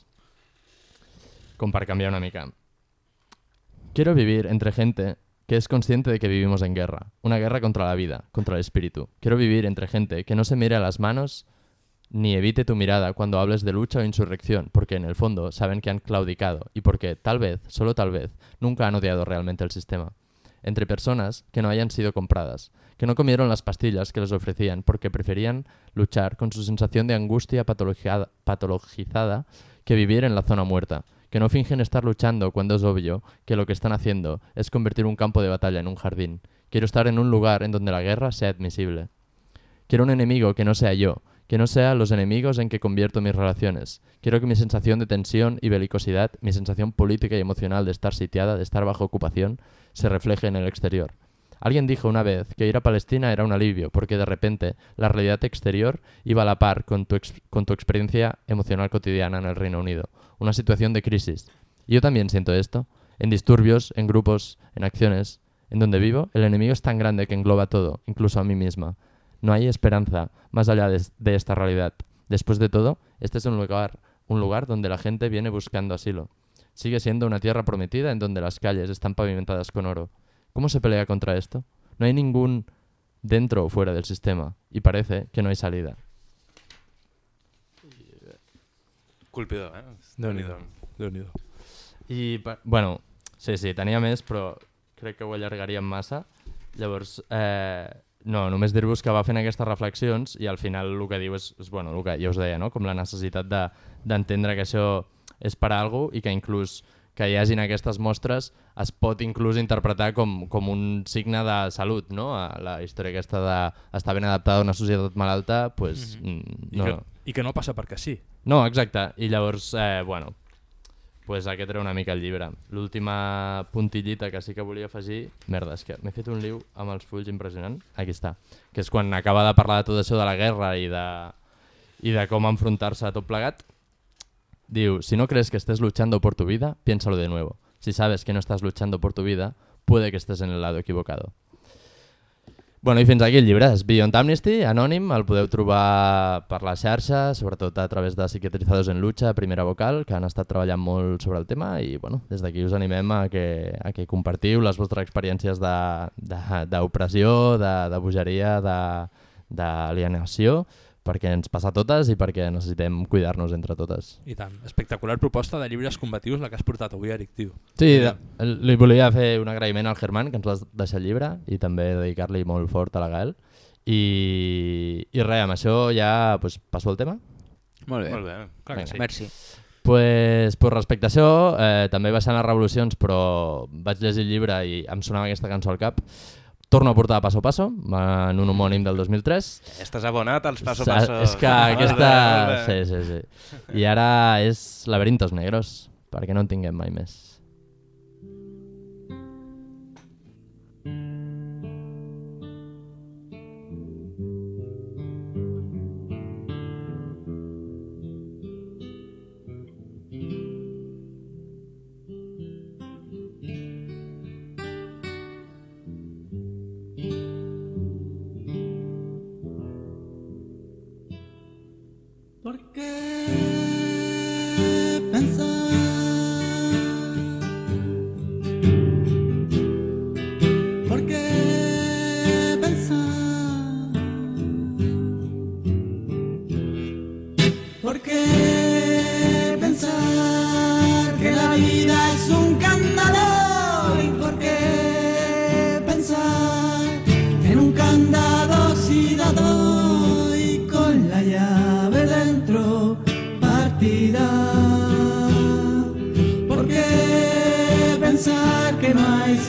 com per canviar una mica. Quiero vivir entre gente que es consciente de que vivimos en guerra, una guerra contra la vida, contra el espíritu. Quiero vivir entre gente que no se mire a las manos ni evite tu mirada cuando hables de lucha o insurrección, porque en el fondo saben que han claudicado y porque, tal vez, solo tal vez, nunca han odiado realmente el sistema. Entre personas que no hayan sido compradas, que no comieron las pastillas que les ofrecían porque preferían luchar con su sensación de angustia patologizada, patologizada que vivir en la zona muerta, que no fingen estar luchando cuando es obvio que lo que están haciendo es convertir un campo de batalla en un jardín. Quiero estar en un lugar en donde la guerra sea admisible. Quiero un enemigo que no sea yo, que no sea los enemigos en que convierto mis relaciones. Quiero que mi sensación de tensión y belicosidad, mi sensación política y emocional de estar sitiada, de estar bajo ocupación, se refleje en el exterior. Alguien dijo una vez que ir a Palestina era un alivio, porque de repente la realidad exterior iba a la par con tu, ex- con tu experiencia emocional cotidiana en el Reino Unido. Una situación de crisis. Y yo también siento esto. En disturbios, en grupos, en acciones. En donde vivo, el enemigo es tan grande que engloba todo, incluso a mí misma. No hay esperanza más allá de, de esta realidad. Después de todo, este es un lugar, un lugar donde la gente viene buscando asilo. Sigue siendo una tierra prometida en donde las calles están pavimentadas con oro. ¿Cómo se pelea contra esto? No hay ningún dentro o fuera del sistema, y parece que no hay salida. Colpidor, eh? Déu-n'hi-do. Déu-n'hi-do. I, bueno, sí, sí, tenia més, però crec que ho allargaríem massa. Llavors, eh, no, només dir-vos que va fent aquestes reflexions i al final el que diu és, és bueno, el que ja us deia, no? Com la necessitat de, d'entendre que això és per a alguna cosa i que inclús que hi hagin aquestes mostres es pot inclús interpretar com, com un signe de salut, no? La història aquesta d'estar ben adaptada a una societat malalta, pues, mm-hmm. no. I, que, I que no passa perquè sí. No, exacte. I llavors, eh, bueno, pues aquest era una mica el llibre. L'última puntillita que sí que volia afegir... Merda, és que m'he fet un liu amb els fulls impressionant. Aquí està. Que és quan acaba de parlar de tot això de la guerra i de, i de com enfrontar-se a tot plegat. Diu, si no crees que estés luchando por tu vida, piénsalo de nuevo. Si sabes que no estás luchando por tu vida, puede que estés en el lado equivocado. Bueno, i fins aquí el llibre. És Beyond Amnesty, anònim, el podeu trobar per la xarxa, sobretot a través de Psiquiatrizados en Lucha, Primera Vocal, que han estat treballant molt sobre el tema i bueno, des d'aquí us animem a que, a que compartiu les vostres experiències d'opressió, de, de, de, de bogeria, d'alienació, perquè ens passa a totes i perquè necessitem cuidar-nos entre totes. I tant. Espectacular proposta de llibres combatius la que has portat avui, Eric, tio. Sí, de, li volia fer un agraïment al Germán, que ens va deixar el llibre, i també dedicar-li molt fort a la Gael. I, i res, amb això ja pues, passo el tema. Molt bé. Molt bé. Clar que sí. Merci. Pues, pues respecte a això, eh, també baixant les revolucions, però vaig llegir el llibre i em sonava aquesta cançó al cap. Torno a portar Paso Paso, en un homònim del dos mil tres. Estàs abonat als Paso Paso. És que aquesta... Sí, sí, sí. I ara és Laberintos Negros, perquè no en tinguem mai més. ¿Por qué pensar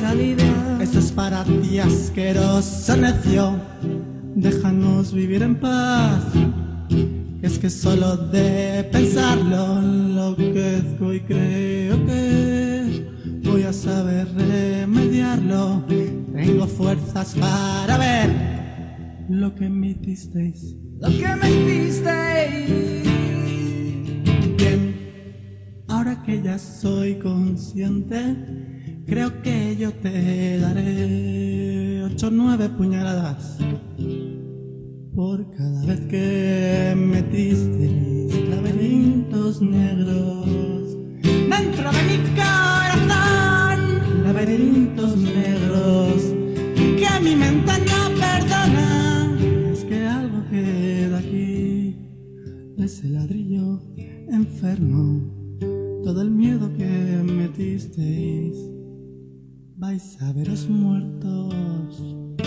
salida. Esto es para ti, asqueroso necio. Déjanos vivir en paz. Es que solo de pensarlo enloquezco y creo que voy a saber remediarlo. Tengo fuerzas para ver lo que me hicisteis. Lo que me hicisteis. Bien, ahora que ya soy consciente, creo que yo te daré ocho o nueve puñaladas por cada vez que metisteis laberintos negros dentro de mi corazón. Laberintos negros que mi mente no perdona. Es que algo queda aquí de ese ladrillo enfermo. Todo el miedo que metisteis, vais a veros muertos.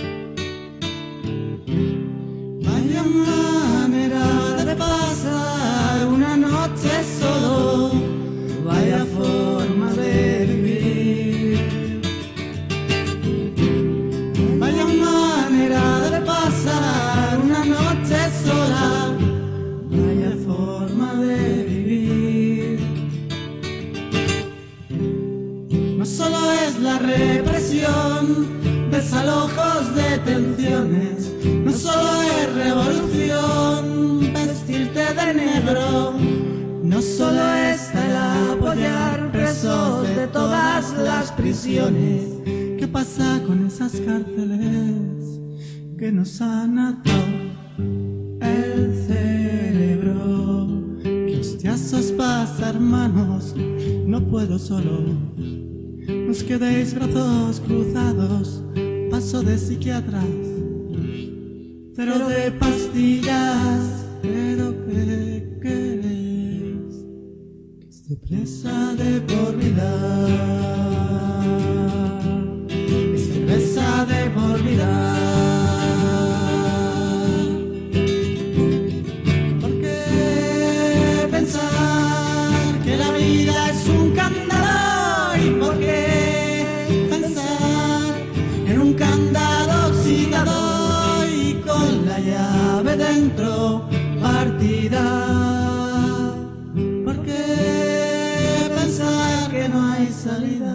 Vaya manera de pasar una noche solo, vaya forma de vivir. Vaya manera de pasar una noche sola, vaya forma de vivir. No solo es la represión, desalojos, detenciones. No solo es revolución, vestirte de negro. No solo es el apoyar presos de todas las prisiones. ¿Qué pasa con esas cárceles que nos han atado el cerebro? ¿Qué hostias os pasa, hermanos? No puedo solo. No os quedéis brazos cruzados. Paso de psiquiatras, cero de pastillas. Pero ¿qué queréis? Que esté presa de por vida. Que esté presa de por vida. ¿Por qué pensar que la vida es un candado? ¿Y por qué pensar en un candado oxidado y con la llave dentro partida? ¿Por qué pensar que no hay salida?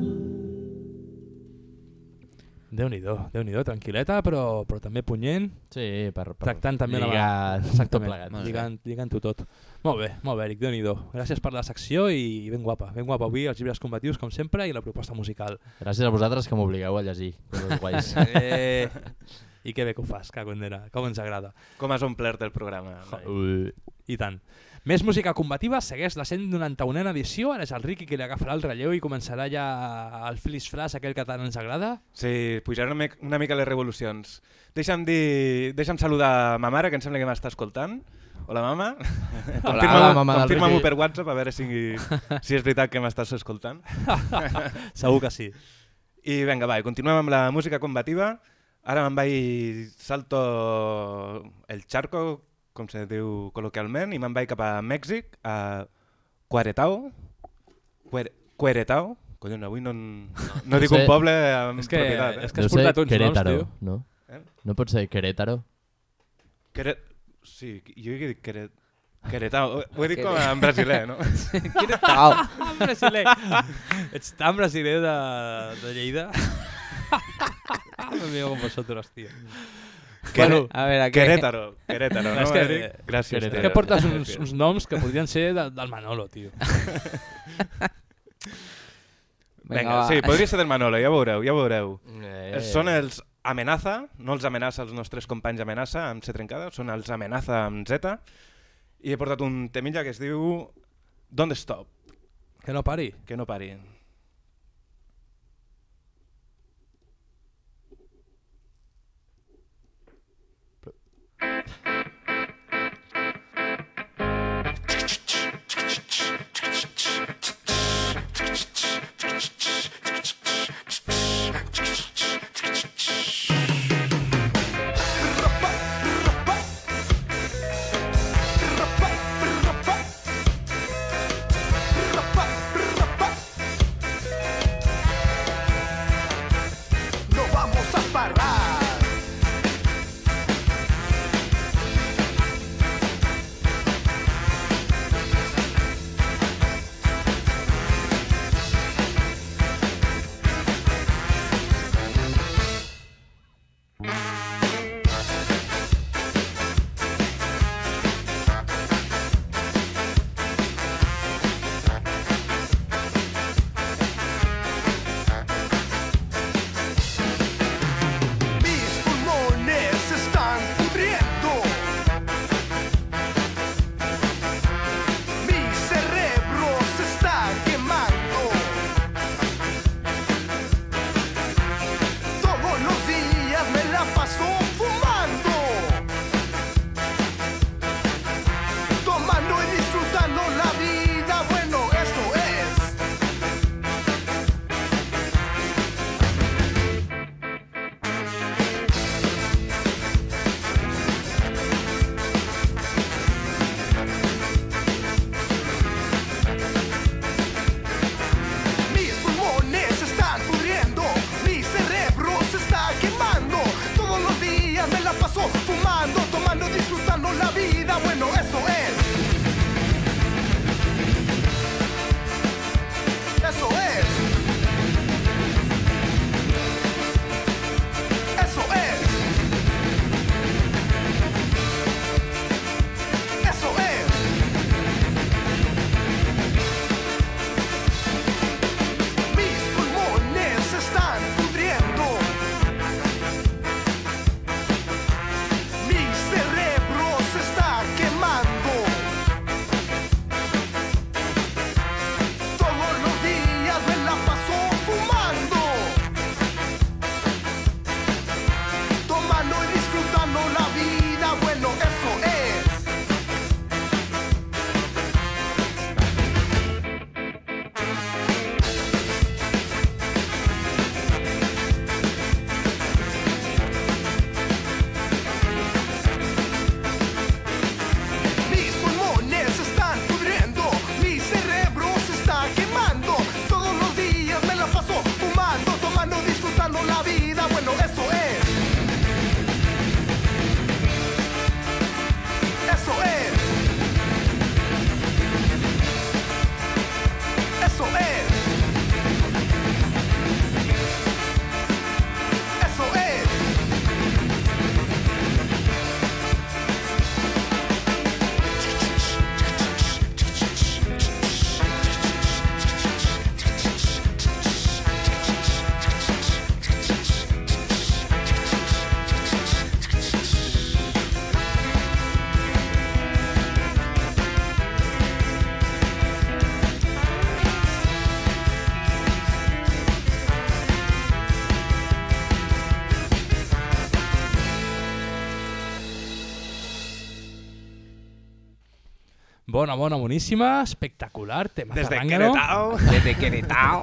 Déu-n'hi-do, Déu-n'hi-do, tranquil·leta, però, però també punyent. Sí, per, per tractant també lligar la... tot plegat. Lligant, lligant-ho tot. Molt bé, molt bé, Eric, Déu-n'hi-do. Gràcies per la secció i ben guapa. Ben guapa avui, els llibres combatius, com sempre, i la proposta musical. Gràcies a vosaltres que m'obligueu a llegir. Guais. eh, I que bé que ho fas, cago en dera. Com ens agrada. Com has omplert el programa. Ui. I tant. Més música combativa, segueix la cent noranta-unena edició, ara és el Riqui qui li agafarà el relleu i començarà ja el flis-flas, aquell que tant ens agrada. Sí, pujaran una, una mica les revolucions. Deixa'm, dir, deixa'm saludar ma mare, que em sembla que m'està escoltant. Hola, mama. Hola, mama del Confirma-m'ho per WhatsApp a veure si, si és veritat que m'estàs escoltant. Segur que sí. I vinga, va, continuem amb la música combativa. Ara me'n vaig salto el charco, com se diu col·loquialment, i me'n vaig cap a Mèxic, a Querétaro. Querétaro. Collons, avui no, no, no dic un poble amb és que, propietat. Eh? És que has portat uns Querétaro, noms, tio. No? Eh? No pot ser Querétaro? Quere... Sí, jo he dit Querétaro. Querétaro. Ho he dit com en brasiler, no? Querétaro. En brasiler. Ets tan brasiler de, de Lleida. Amigo com vosaltres, tio. Bueno, a veure, Querétaro, Querétaro, no? És que, Eric? Gràcies. Querétaro. És que portes uns, uns noms que podrien ser de, del Manolo, tio. Vinga, sí, podria ser del Manolo, ja veureu, ja veureu. Eh. Són els Amenaza, no els Amenaza els nostres companys Amenaza amb C trencada, són els Amenaza amb Z, i he portat un temilla que es diu Don't Stop. Que no pari. Que no pari. Bona, bona, boníssima, espectacular, tema Des de zarrangano. Queretao. Des de Queretao.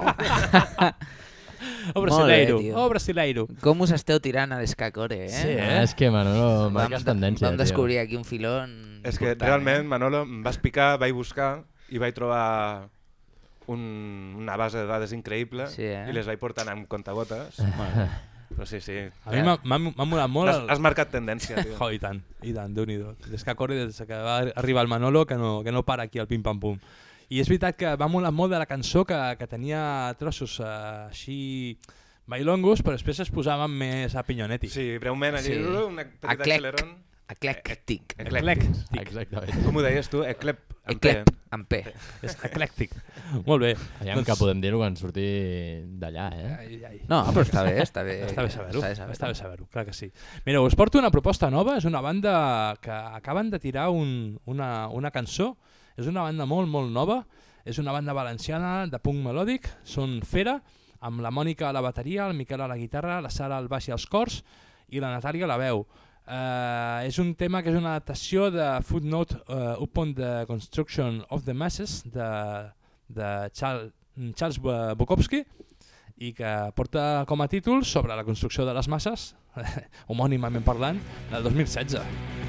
O Molt brasileiro, bé, tio. o brasileiro. Com us esteu tirant a l'escacore, eh? Sí, Eh, és que Manolo marques Vam- tendència, Vam tio. descobrir aquí un filón... És que important, realment, eh? Manolo, em vas picar, vaig buscar i vaig trobar un, una base de dades increïble Sí, eh? i les vaig portant amb contagotes. Bueno. Però sí, sí. A mi m'ha- m'ha m'ha molat molt... Has, el- has marcat tendència, tio. Jo, i tant, i tant, Déu-n'hi-do. Des que corre, des que va arribar el Manolo, que no, que no para aquí al pim-pam-pum. I és veritat que va molar molt de la cançó que, que tenia trossos eh, així bailongos, però després es posaven més a pinyonetti. Sí, breument, allí, Sí. un petit Eclec- acceleron. Eclèctic. Eclèctic. Exactament. Com ho deies tu? Eclep. amb Eclep, P. amb P. És eclèctic. Molt bé. Aviam que podem dir-ho quan surti d'allà, eh? Ai, ai. No, però està bé, està bé. Està bé saber-ho, Està bé saber-ho. està bé saber-ho, clar que sí. Mira, us porto una proposta nova, és una banda que acaben de tirar un, una, una cançó, és una banda molt, molt nova, és una banda valenciana de punk melòdic, són Fera, amb la Mònica a la bateria, el Miquel a la guitarra, la Sara al baix i als cors i la Natàlia a la veu. Uh, és un tema que és una adaptació de Footnote uh, Upon the Construction of the Masses de, de Charles, Charles Bukowski i que porta com a títol Sobre la construcció de les masses, homònimament parlant, del dos mil setze.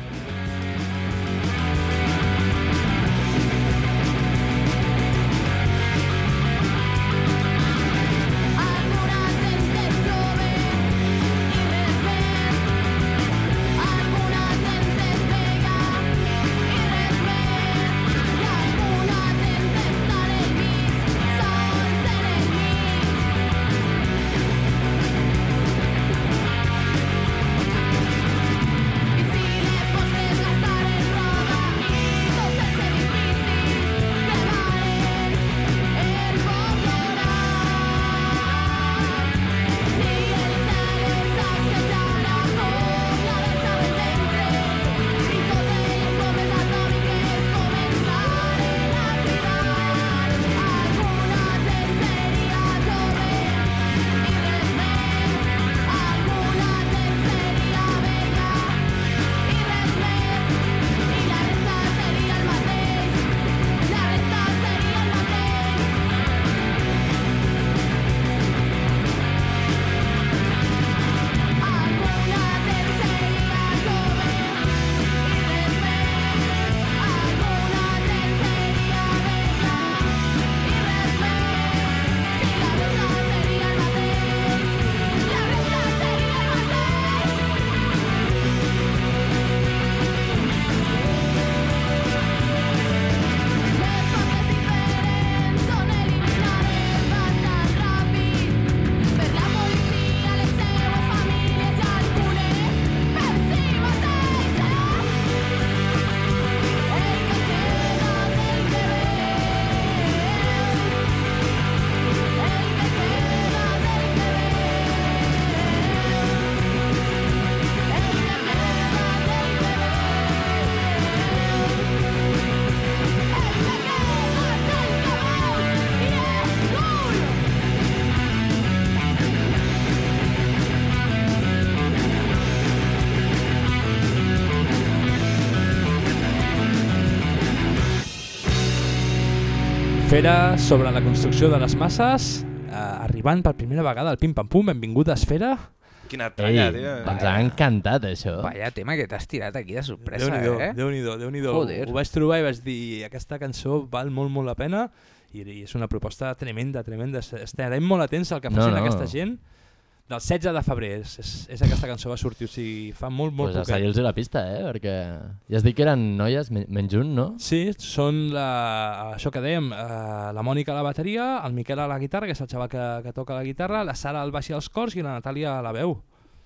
Esfera sobre la construcció de les masses, eh, arribant per primera vegada al pim-pam-pum, benvinguda a Esfera. Quina tralla, Ei, tio. ens ha encantat això. Vaya tema que t'has tirat aquí de sorpresa, Déu-n'hi-do, eh? Déu-n'hi-do, Déu-n'hi-do. Joder. Ho vaig trobar i vaig dir, aquesta cançó val molt, molt la pena i, i és una proposta tremenda, tremenda. Estarem molt atents al que facin No, no. aquesta gent. Del setze de febrer és, és, és aquesta cançó va sortir, o sigui, fa molt, molt Pues a poquet. seguir-los la pista, eh? Perquè ja has dit que eren noies men menys un, no? Sí, són la, això que dèiem, eh, la Mònica a la bateria, el Miquel a la guitarra, que és el xaval que, que toca la guitarra, la Sara al baix i als cors i la Natàlia a la veu.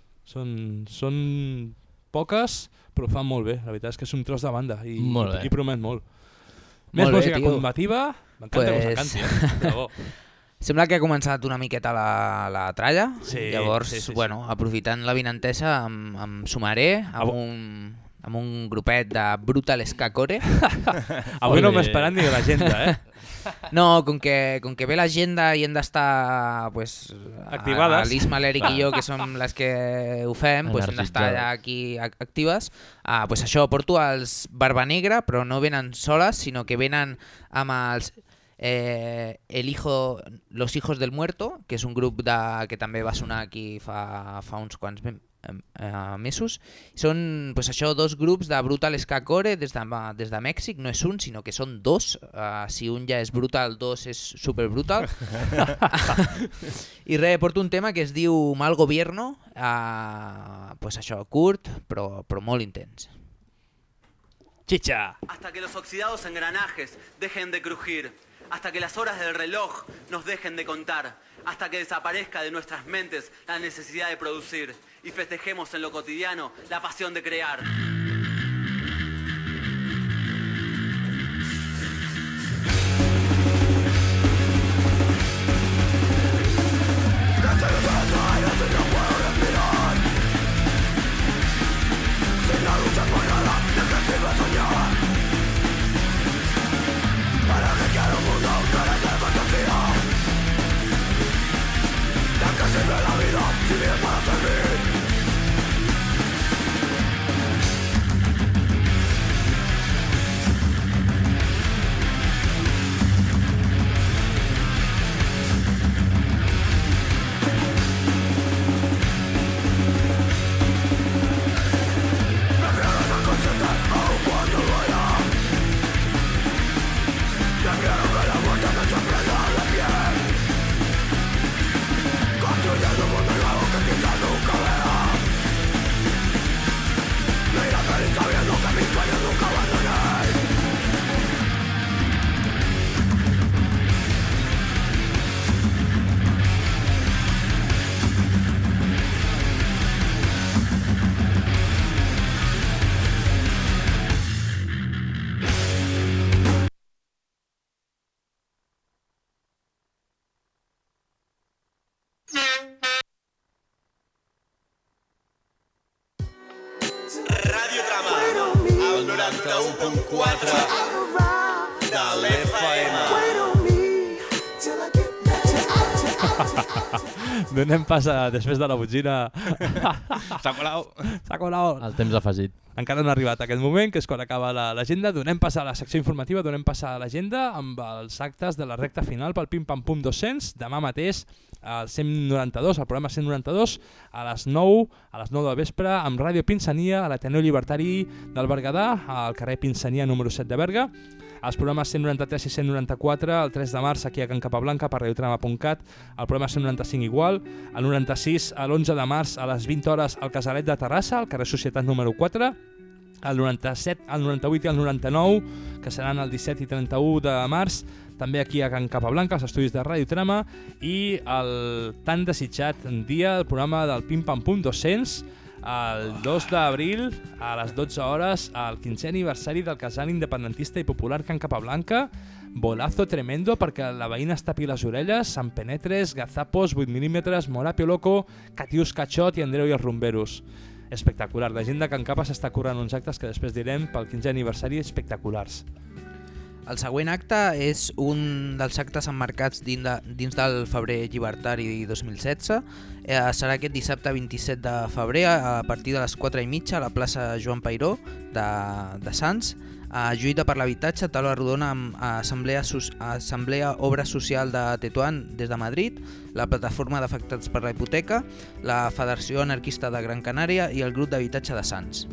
Són, són poques, però fan molt bé. La veritat és que és un tros de banda i, Molt bé. i promet molt. Més Molt bé, música tio. combativa, m'encanta que us encanti, eh? De bo. Sembla que ha començat una miqueta la, la tralla, Sí, llavors, sí, sí, sí. bueno, aprofitant la vinentesa em, em sumaré amb un, amb un grupet de Brutal Skacore. Avui no m'he esperat ni l'agenda, eh? No, com que, com que ve l'agenda i hem d'estar pues, activades. L'Isma, l'Eric i jo, que som les que ho fem, pues, hem d'estar allà aquí actives. Uh, pues això, porto els Barba Negra, però no venen soles, sinó que venen amb els eh, el hijo, Los Hijos del Muerto, que és un grup de, que també va sonar aquí fa, fa uns quants Uh, mesos. Són pues, això, dos grups de Brutal Ska Core des de, des de Mèxic. No és un, sinó que són dos. Uh, si un ja és brutal, dos és super brutal. I res, porto un tema que es diu Mal Gobierno. Uh, pues això, curt, però, però molt intens. Chicha. Hasta que los oxidados engranajes dejen de crujir. Hasta que las horas del reloj nos dejen de contar. Hasta que desaparezca de nuestras mentes la necesidad de producir y festejemos en lo cotidiano la pasión de crear. Sin la lucha por nada, ¿de qué sirve soñar? ¿Para qué quiero un mundo que eres de fantasía? ¿De qué sirve la vida si vives para servir? Construyendo un mundo nuevo que quizás nunca verá. Me iré feliz sabiendo que mis sueños nunca abandoné. El noranta-u punt quatre de l'F M. Donem pas a, després de la botzina. S'ha colat. S'ha colat. El temps afegit. Encara no ha arribat aquest moment, que és quan acaba l'agenda. Donem pas a la secció informativa, donem pas a l'agenda amb els actes de la recta final pel Pim Pam Pum dos-cents. Demà mateix, al cent noranta-dos, al programa cent noranta-dos, a les nou, a les nou del vespre, amb Ràdio Pinsania, a l'Ateneu Llibertari del Berguedà, al carrer Pinsania número set de Berga. Els programes cent noranta-tres i cent noranta-quatre, el tres de març aquí a Can Capablanca per radiotrama punt cat, el programa cent noranta-cinc igual, el noranta-sis a l'onze de març a les vint hores al Casalet de Terrassa, al carrer Societat número quatre, el noranta-set, el noranta-vuit i el noranta-nou, que seran el disset i trenta-u de març, també aquí a Can Capablanca, als estudis de Radiotrama, i el tan desitjat dia, el programa del Pim Pam Pum dos-cents, el dos d'abril a les dotze hores, al quinzè aniversari del casal independentista i popular Can Capablanca. Bolazo tremendo perquè la veïna es tapi les orelles, Sant Penetres, Gazapos, vuit mil·límetres, Morapio Loco, Catius Cachot i Andreu i els Rumberos. Espectacular, la gent de Can Capa s'està currant uns actes que després direm pel quinzè aniversari espectaculars. El següent acte és un dels actes emmarcats dins, de, dins del Febrer Llibertari dos mil setze. Eh, serà aquest dissabte vint-i-set de febrer a partir de les quatre i mitja a la plaça Joan Peiró de, de Sants. Eh, lluita per l'habitatge, taula rodona amb Assemblea, Assemblea Obra Social de Tetuán des de Madrid, la Plataforma d'Afectats per la Hipoteca, la Federació Anarquista de Gran Canària i el Grup d'Habitatge de Sants.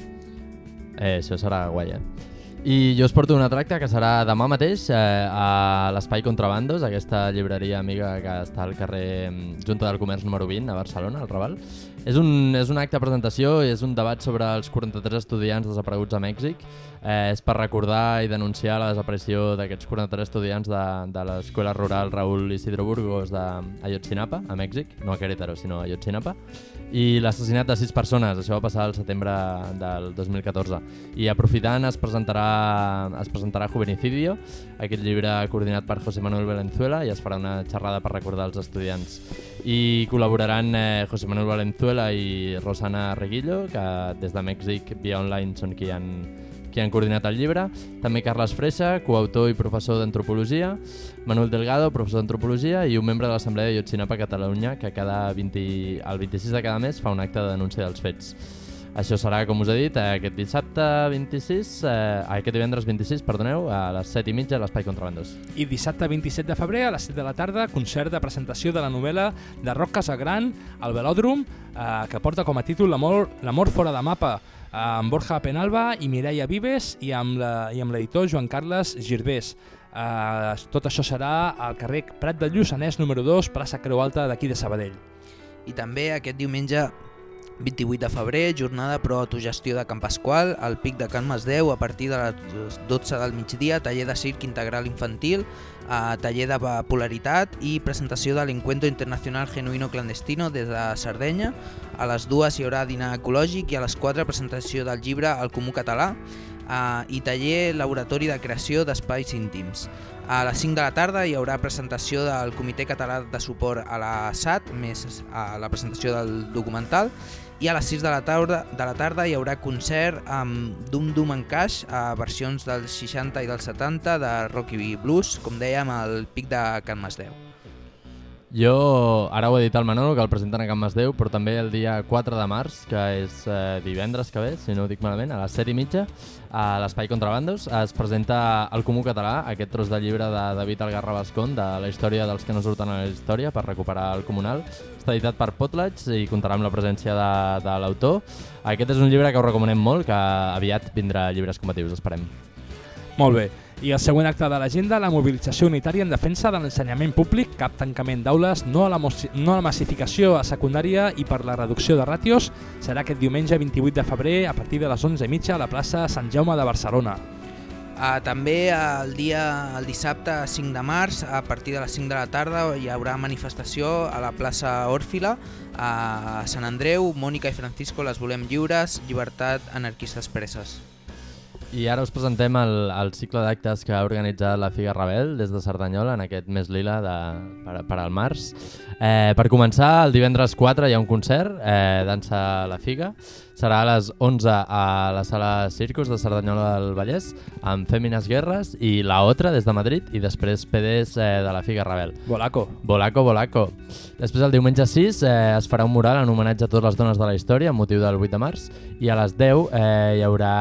Eh, això serà guai, eh? I jo us porto un altre acte que serà demà mateix eh, a l'Espai Contrabandos, aquesta llibreria amiga que està al carrer Junta del Comerç número vint a Barcelona, al Raval. És un, és un acte de presentació i és un debat sobre els quaranta-tres estudiants desapareguts a Mèxic. Eh, és per recordar i denunciar la desaparició d'aquests quaranta-tres estudiants de, de l'escola rural Raúl Isidro Burgos d'Ayotzinapa, a Mèxic, no a Querétaro, sinó a Ayotzinapa, i l'assassinat de sis persones. Això va passar al setembre del dos mil catorze. I aprofitant es presentarà, es presentarà Juvenicidio, aquest llibre coordinat per José Manuel Valenzuela, i es farà una xerrada per recordar els estudiants. I col·laboraran eh, José Manuel Valenzuela i Rosana Reguillo, que des de Mèxic via online són qui han qui han coordinat el llibre, també Carles Freixa, coautor i professor d'Antropologia, Manuel Delgado, professor d'Antropologia, i un membre de l'Assemblea de Ayotzinapa a Catalunya, que cada vint, el vint-i-sis de cada mes fa un acte de denúncia dels fets. Això serà, com us he dit, aquest dissabte vint-i-sis, eh, aquest divendres vint-i-sis, perdoneu, a les set i mitja a l'Espai Contrabandos. I dissabte vint-i-set de febrer, a les set de la tarda, concert de presentació de la novel·la de Roc Casagran, al Velòdrom, eh, que porta com a títol L'amor, l'amor fora de mapa, eh, amb Borja Penalba i Mireia Vives i amb, la, i amb l'editor Joan Carles Girbés. Eh, tot això serà al carrer Prat del Lluçanès número dos, plaça Creu Alta d'aquí de Sabadell. I també aquest diumenge vint-i-vuit de febrer, jornada pro autogestió de Can Pasqual, al Pic de Can Masdeu, a partir de les dotze del migdia, taller de circ integral infantil, eh, taller de polaritat i presentació de l'Encuentro Internacional Genuino Clandestino des de Sardenya. A les dues hi haurà dinar ecològic i a les quatre presentació del llibre El Comú Català eh, i taller laboratori de creació d'espais íntims. A les cinc de la tarda hi haurà presentació del Comitè Català de Suport a la S A T, més a la presentació del documental, i a les sis de la tarda, de la tarda hi haurà concert amb Dum Dum en Caix, a versions dels seixanta i dels setanta de rock i blues, com dèiem, al Pic de Can Masdeu. Jo, ara ho he dit al Manolo, que el presenten a Can Masdeu, però també el dia quatre de març, que és eh, divendres que ve, si no ho dic malament, a les set i mitja, a l'Espai Contrabandos, es presenta El Comú Català, aquest tros de llibre de David Algarra Bascón, de la història dels que no surten a la història, per recuperar el comunal. Està editat per Potlatch i comptarà amb la presència de, de l'autor. Aquest és un llibre que us recomanem molt, que aviat vindrà a llibres combatius, esperem. Molt bé. I el següent acte de l'agenda, la mobilització unitària en defensa de l'ensenyament públic, cap tancament d'aules, no, a la no a la massificació a secundària i per la reducció de ràtios, serà aquest diumenge vint-i-vuit de febrer a partir de les onze i mitja a la plaça Sant Jaume de Barcelona. Uh, també el dia el dissabte cinc de març, a partir de les cinc de la tarda, hi haurà manifestació a la plaça Òrfila, a Sant Andreu, Mònica i Francisco les volem lliures, llibertat, anarquistes preses. I ara us presentem el, el cicle d'actes que ha organitzat la Figa Rebel des de Cerdanyola en aquest mes lila de, per, per al març. Eh, per començar, el divendres quatre hi ha un concert, eh, Dansa la Figa. Serà a les onze a la sala Circus de Cerdanyola del Vallès amb Fèmines Guerres i La Otra des de Madrid i després P Ds eh, de la Figa Rebel. Bolaco. Bolaco, Bolaco. Després el diumenge sis eh, es farà un mural en homenatge a totes les dones de la història amb motiu del vuit de març i a les deu eh, hi haurà...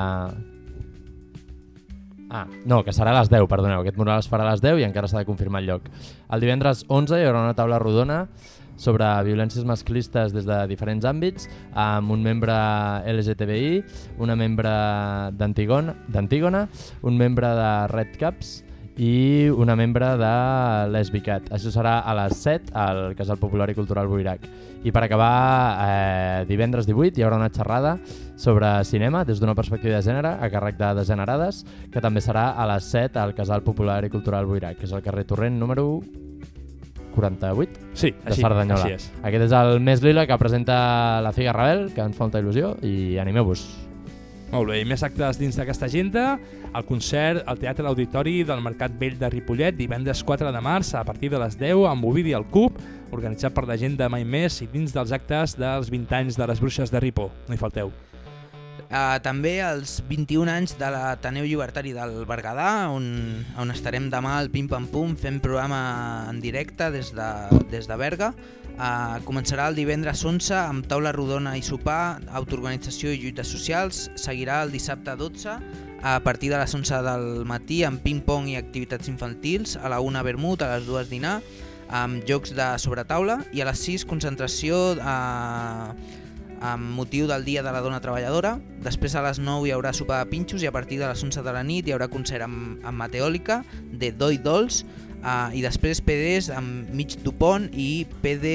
Ah, no, que serà a les deu, perdoneu. Aquest mural es farà a les deu i encara s'ha de confirmar el lloc. El divendres onze hi haurà una taula rodona sobre violències masclistes des de diferents àmbits amb un membre L G T B I, una membre d'Antígona, un membre de Red Caps i una membre de Lesbicat. Això serà a les set al Casal Popular i Cultural Boirac. I per acabar, eh, divendres divuit hi haurà una xerrada sobre cinema des d'una perspectiva de gènere a càrrec de Degenerades, que també serà a les set al Casal Popular i Cultural Boirac, que és el carrer Torrent número quaranta-vuit sí, de així, Cerdanyola. Així és. Aquest és el mes lila que presenta la Figa Rebel, que ens fa molta il·lusió, i animeu-vos. Molt bé, i més actes dins d'aquesta agenda, el concert al Teatre Auditori del Mercat Vell de Ripollet, divendres quatre de març a partir de les deu amb Ovidi al Cub, organitzat per la gent de Mai Més i dins dels actes dels vint anys de les Bruixes de Ripo. No hi falteu. Uh, també els vint-i-un anys de l'Ateneu Llibertari del Berguedà, on, on estarem demà al Pim Pam Pum fent programa en directe des de, des de Berga. Uh, començarà el divendres onze amb taula rodona i sopar, autoorganització i lluites socials. Seguirà el dissabte dotze a partir de les onze del matí amb ping-pong i activitats infantils, a la una vermut, a les dues dinar, amb jocs de sobretaula i a les sis concentració uh, amb motiu del Dia de la Dona Treballadora. Després a les nou hi haurà sopar de pinxos i a partir de les onze de la nit hi haurà concert amb, amb Mateòlica de Doi Dolç. Uh, i després P Ds amb Mig Dupont i P D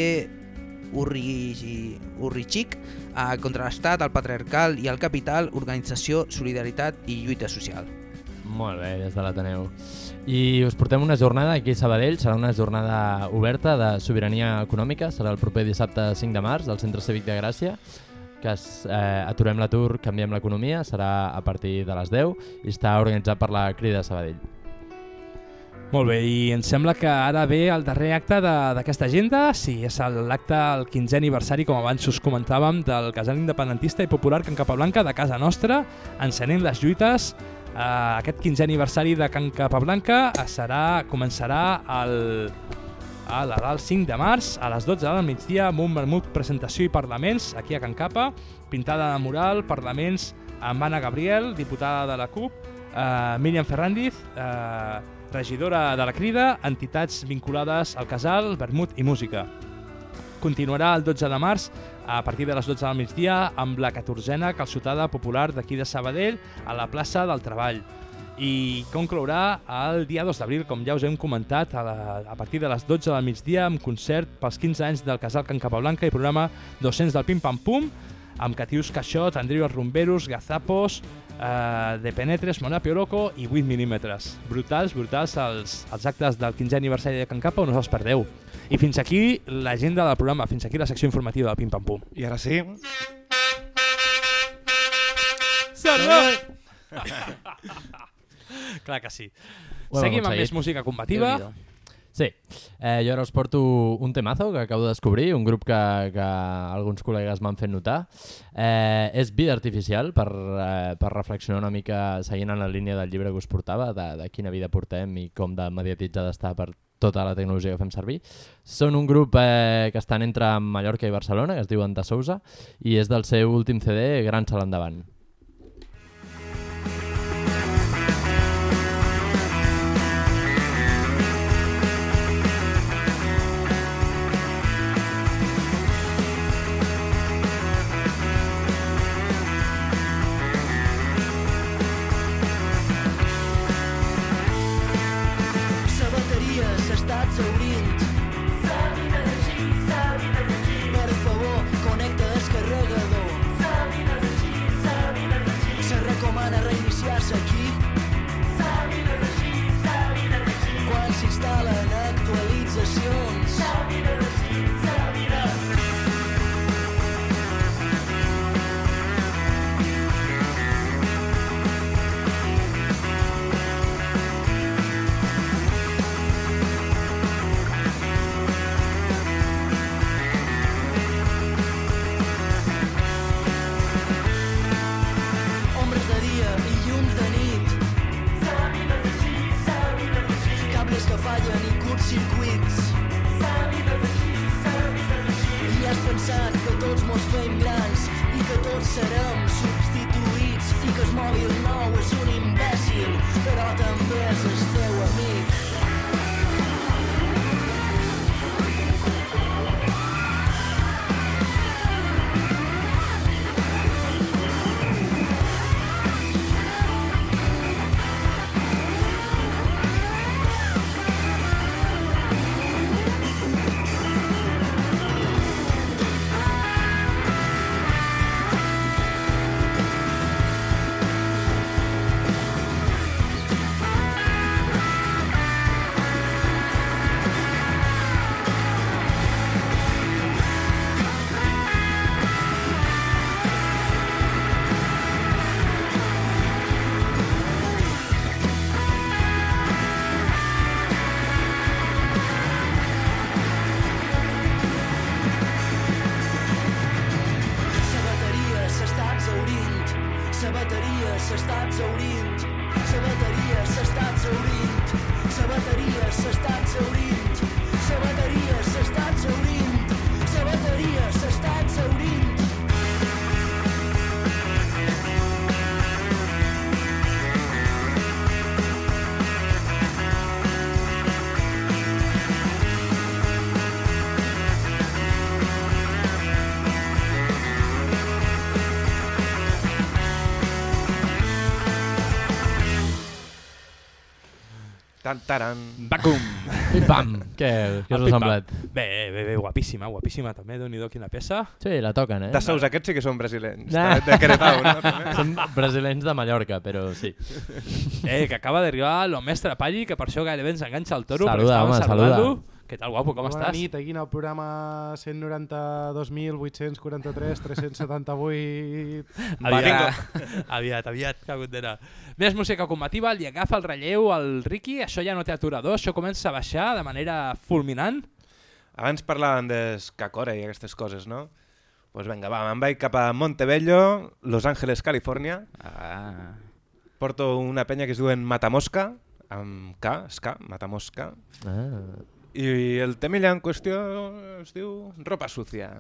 Urri, Urrixic uh, contra l'Estat, el patriarcal i el capital, organització, solidaritat i lluita social. Molt bé, des de l'Ateneu. I us portem una jornada aquí a Sabadell, serà una jornada oberta de sobirania econòmica, serà el proper dissabte cinc de març al Centre Cívic de Gràcia, que es, eh, aturem l'atur, canviem l'economia, serà a partir de les deu i està organitzat per la Crida de Sabadell. Molt bé, i em sembla que ara ve el darrer acte d'aquesta agenda. Sí, és l'acte, el quinzè aniversari, com abans us comentàvem, del casal independentista i popular Can Capablanca de casa nostra, encenent les lluites. Uh, aquest quinzè aniversari de Can Capablanca serà, començarà el, el, el cinc de març a les dotze del migdia amb un vermut presentació i parlaments aquí a Can Capa, pintada de mural, parlaments amb Anna Gabriel, diputada de la CUP, uh, Míriam Ferrandiz, uh, regidora de la Crida, entitats vinculades al casal, vermut i música. Continuarà el dotze de març a partir de les dotze del migdia amb la catorzena calçotada popular d'aquí de Sabadell a la plaça del Treball. I conclourà el dia dos d'abril, com ja us hem comentat, a, la, a partir de les dotze del migdia amb concert pels quinze anys del casal Can Capablanca i programa dos-cents del Pim Pam Pum, amb Catius Caixot, Andreu Rumberos, Gazapos, eh, De Penetres, Monapio Loco i vuit mil·límetres. Brutals, brutals els, els actes del quinzè aniversari de Can Capa, no us els perdeu. I fins aquí l'agenda del programa, fins aquí la secció informativa del Pim Pam Pum. I ara sí... Servei! Clar que sí. Bueno, Seguim amb més música combativa. Sí, eh, jo ara us porto un temazo que acabo de descobrir, un grup que, que alguns col·legues m'han fet notar. Eh, és Vida Artificial, per, eh, per reflexionar una mica seguint en la línia del llibre que us portava, de, de quina vida portem i com de mediatitzada està per tota la tecnologia que fem servir. Són un grup eh, que estan entre Mallorca i Barcelona, que es diuen De Sousa, i és del seu últim C D, Gran Salt Endavant. Taran. Bacum. Pim pam. Què, què us ha semblat? Bé, bé, bé, guapíssima, guapíssima també, Déu-n'hi-do, quina peça. Sí, la toquen, eh? De Sous, aquests sí que són brasilenys, Nah. de Queretau, no? Són brasilenys de Mallorca, però sí. Eh, que acaba d'arribar lo mestre Palli, que per això gairebé ens enganxa el toro. Saluda, perquè estàvem home, saludant-lo. saluda. Què tal, guapo, com Bona estàs? Bona nit, aquí en el programa cent noranta-dos mil vuit-cents quaranta-tres tres-cents setanta-vuit... Aviat, aviat, aviat, que condena. Més música combativa, li agafa el relleu al Ricky, això ja no té aturador, això comença a baixar de manera fulminant. Abans parlàvem d'escacore i aquestes coses, no? Doncs pues vinga, va, me'n vaig cap a Montebello, Los Ángeles, Califòrnia. Ah. Porto una penya que es diuen Matamosca, amb K, ska, Matamosca. Ah. I el temilla en qüestió es diu Ropa Sucia.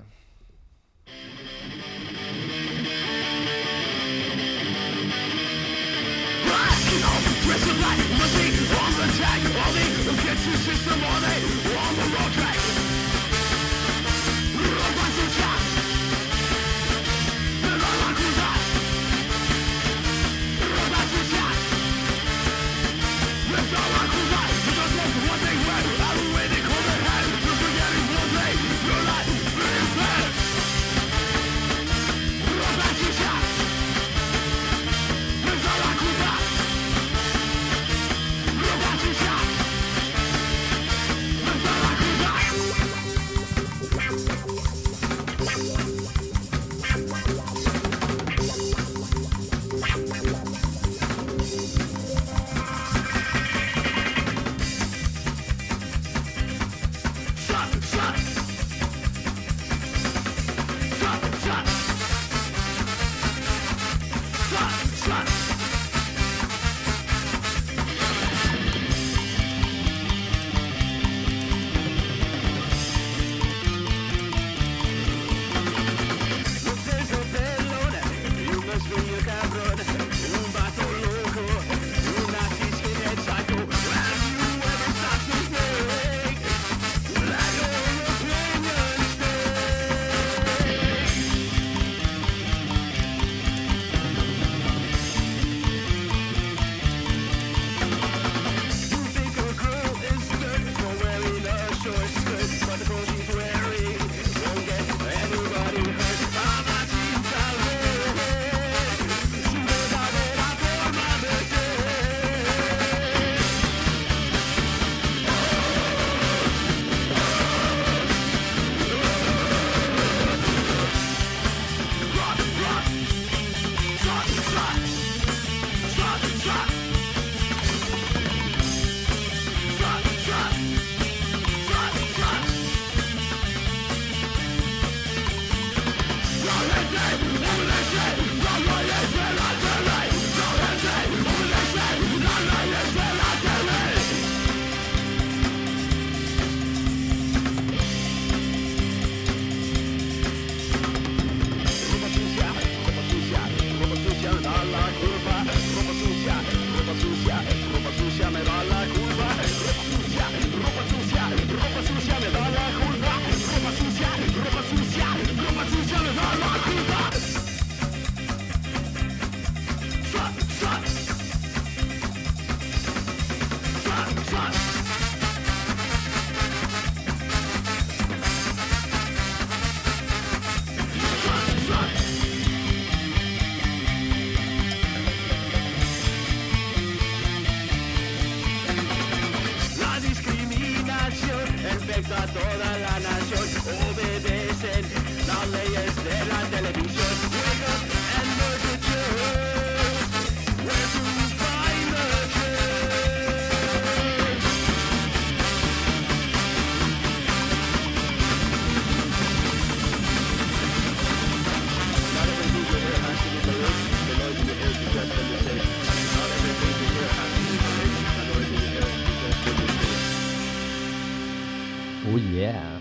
Oh yeah.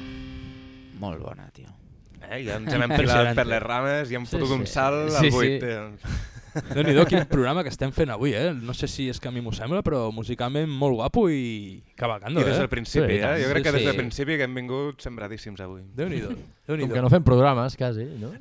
Molt bona, tio. Eh, ja ens hem empilat per les rames i hem fotut sí, un sí. salt Sí, al buit. sí. Déu-n'hi-do, quin programa que estem fent avui, eh? No sé si és que a mi m'ho sembla, però musicalment molt guapo i cavalcando, I des eh? del principi, Sí, eh? Jo crec sí, que des del sí. principi que hem vingut sembradíssims avui. Déu-n'hi-do. Com que no fem programes, quasi, no?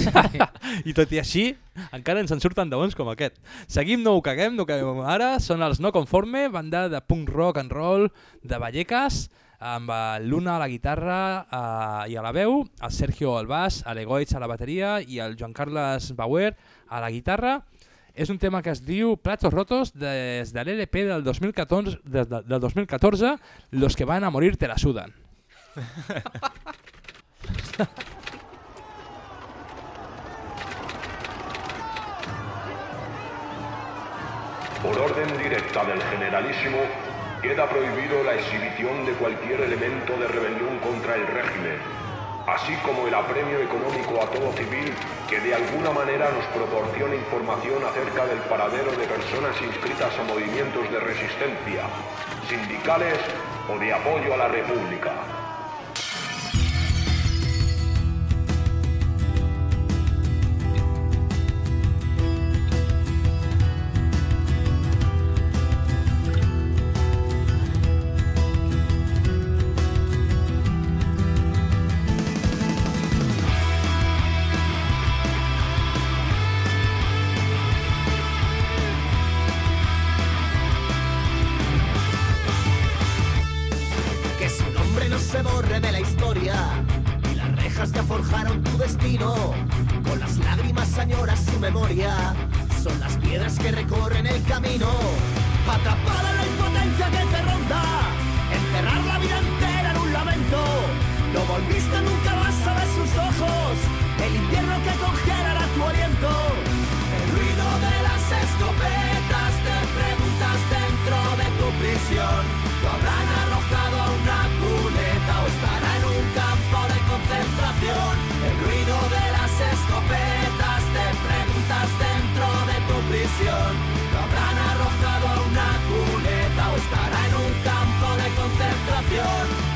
I tot i així, encara ens en surten de bons com aquest. Seguim, no ho caguem, no ho caguem ara. Són els No Conforme, banda de punk rock and roll de Vallecas, amb el Luna a la guitarra eh, i a la veu, el Sergio al baix, l'Egoitz a la bateria i el Joan Carles Bauer a la guitarra. És un tema que es diu Platos Rotos des de l'L P del dos mil catorze, des de, del dos mil catorze, Los que van a morir te la sudan. Por orden directa del Generalísimo, queda prohibido la exhibición de cualquier elemento de rebelión contra el régimen, así como el apremio económico a todo civil que de alguna manera nos proporcione información acerca del paradero de personas inscritas a movimientos de resistencia, sindicales o de apoyo a la República. Son las piedras que recorren el camino. Atrapada en la impotencia que te ronda, encerrar la vida entera en un lamento. No volviste nunca más a ver sus ojos, el invierno que congelará tu aliento. El ruido de las escopetas, te preguntas dentro de tu prisión. Lo habrán arrojado a una cuneta o estará en un campo de concentración. El ruido de las escopetas, te preguntas dentro de tu prisión. Lo habrán arrojado a una cuneta o estará en un campo de concentración.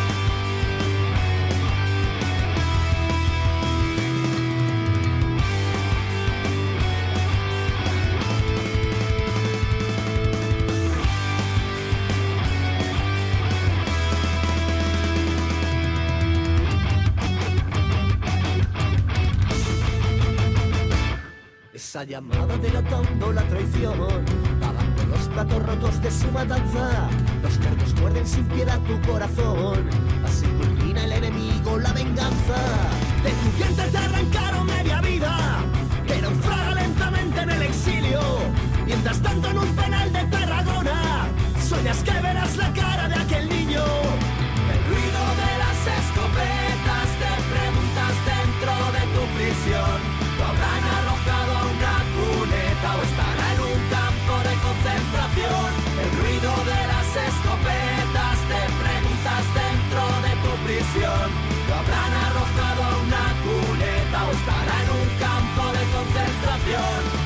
Esa llamada delatando la traición, pagando los platos rotos de su matanza. Los cardos muerden sin piedad tu corazón, así culmina el enemigo, la venganza. De tu vientre te arrancaron media vida, que naufraga lentamente en el exilio. Mientras tanto en un penal de Tarragona, sueñas que verás la cara de aquel niño. El ruido de las escopetas, te preguntas dentro de tu prisión. Lo habrán arrojado a una cuneta o estará en un campo de concentración. El ruido de las escopetas, te preguntas dentro de tu prisión. Lo habrán arrojado a una cuneta o estará en un campo de concentración.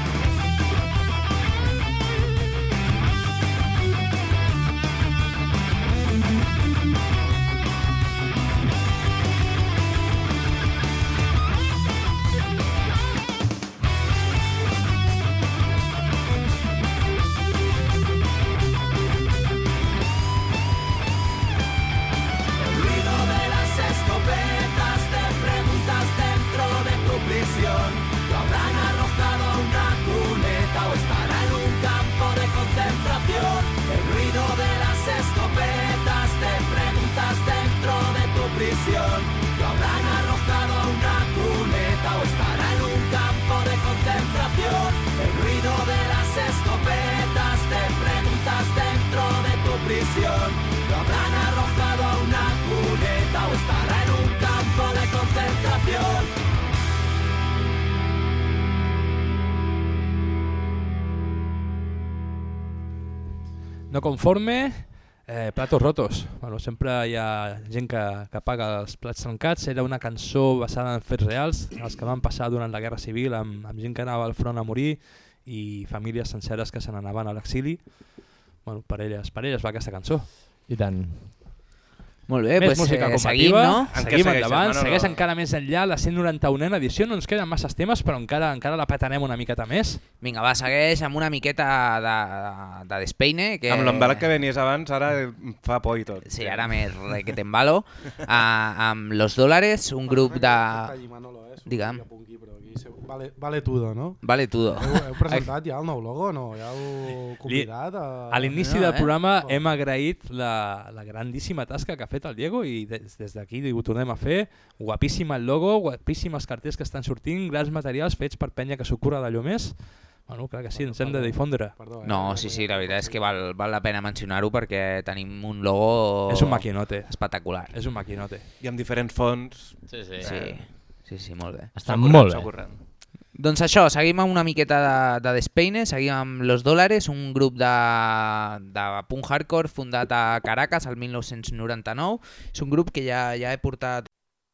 Lo habrán arrojado a una cuneta o estará en un campo de concentración. El ruido de las escopetas, te preguntas dentro de tu prisión. Lo habrán arrojado a una cuneta o estará en un campo de concentración. El ruido de las escopetas, te preguntas dentro de tu prisión. Lo habrán arrojado a una cuneta o estará en un campo de concentración. No conforme, eh, platos rotos. Bueno, sempre hi ha gent que, que paga els plats trencats. Era una cançó basada en fets reals, els que van passar durant la Guerra Civil, amb, amb gent que anava al front a morir i famílies senceres que se n'anaven a l'exili. Bueno, per elles, per elles va aquesta cançó. I tant. Molt bé, més pues, música eh, seguim, no? seguim endavant, no, no. Segueix encara més enllà la cent noranta-unena edició, no ens queden masses temes, però encara encara la petarem una miqueta més. Vinga, va, segueix amb una miqueta de, de, de despeine. Que... Amb l'embalat que venies abans, ara fa por i tot. Sí, ara més requetembalo. uh, amb Los Dólares, un grup de... Digue'm. Vale, vale Tudo, no? Vale Tudo. Heu, heu presentat ja el nou logo, no? Ja heu convidat? A, a l'inici no, del programa eh? hem agraït la, la grandíssima tasca que ha fet el Diego i des, des d'aquí ho tornem a fer. Guapíssim el logo, guapíssims cartells que estan sortint, grans materials fets per penya que s'ho cura d'allò més. Bueno, clar que sí, ens hem de difondre. Perdó, eh? No, sí, sí, la veritat és que val, val la pena mencionar-ho perquè tenim un logo És un maquinote. espectacular. És un maquinote. I amb diferents fonts. Sí, sí. Sí, sí, sí, molt bé. Està molt bé. currant. Doncs això, seguim amb una miqueta de, de Despeine, seguim amb Los Dólares, un grup de, de punk hardcore fundat a Caracas el mil nou-cents noranta-nou. És un grup que ja, ja he portat...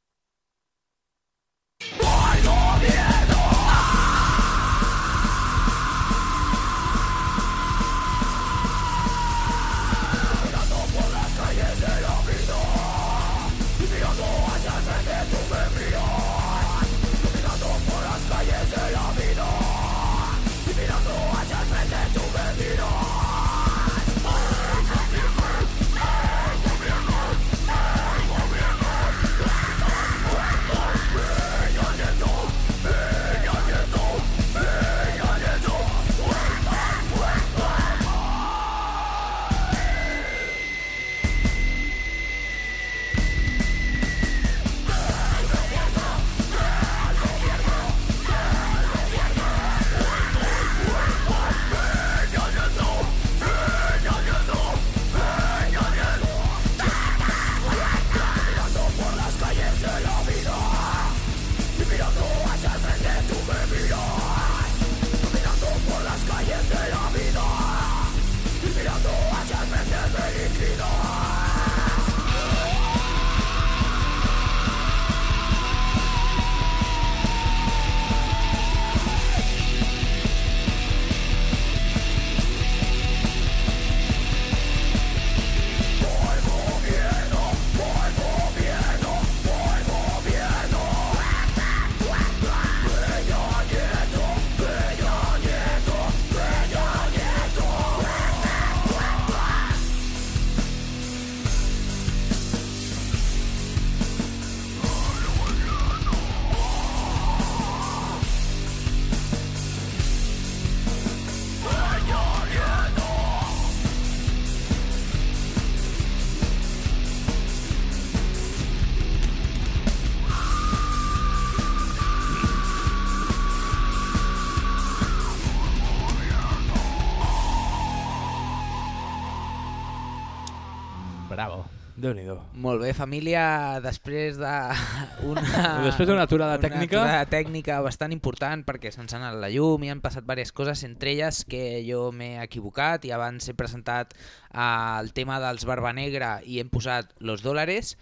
Bravo. Déu-n'hi-do. Molt bé, família, després de una, Després d'una aturada tècnica. Una aturada tècnica bastant important perquè se'ns ha anat la llum i han passat diverses coses, entre elles que jo m'he equivocat i abans he presentat eh, el tema dels Barba Negra i hem posat Los Dólares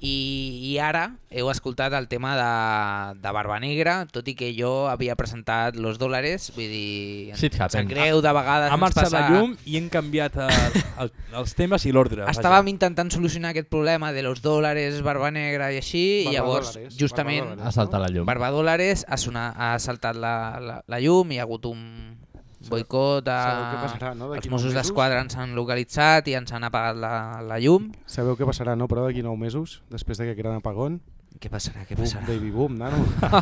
i, i ara heu escoltat el tema de, de Barba Negra, tot i que jo havia presentat Los Dólares, vull dir, ens Shit sap happens. greu de vegades. Ha ens marxat passa... la llum i hem canviat el, el, els temes i l'ordre. Estàvem intentant solucionar aquest problema de Los Dólares, Barba Negra i així, Barba i llavors, Dólares, justament, Barba Dólares, Ha saltat la llum. Barba Dólares ha, sonat, ha saltat la, la, la llum i hi ha hagut un boicot. A... Sabeu què passarà, no? D'aquí Els nou Mossos mesos? d'Esquadra ens han localitzat i ens han apagat la, la llum. Sabeu què passarà, no? Però d'aquí nou mesos, després d'aquest gran apagón... Què passarà? Què Boom, passarà? baby boom, nano.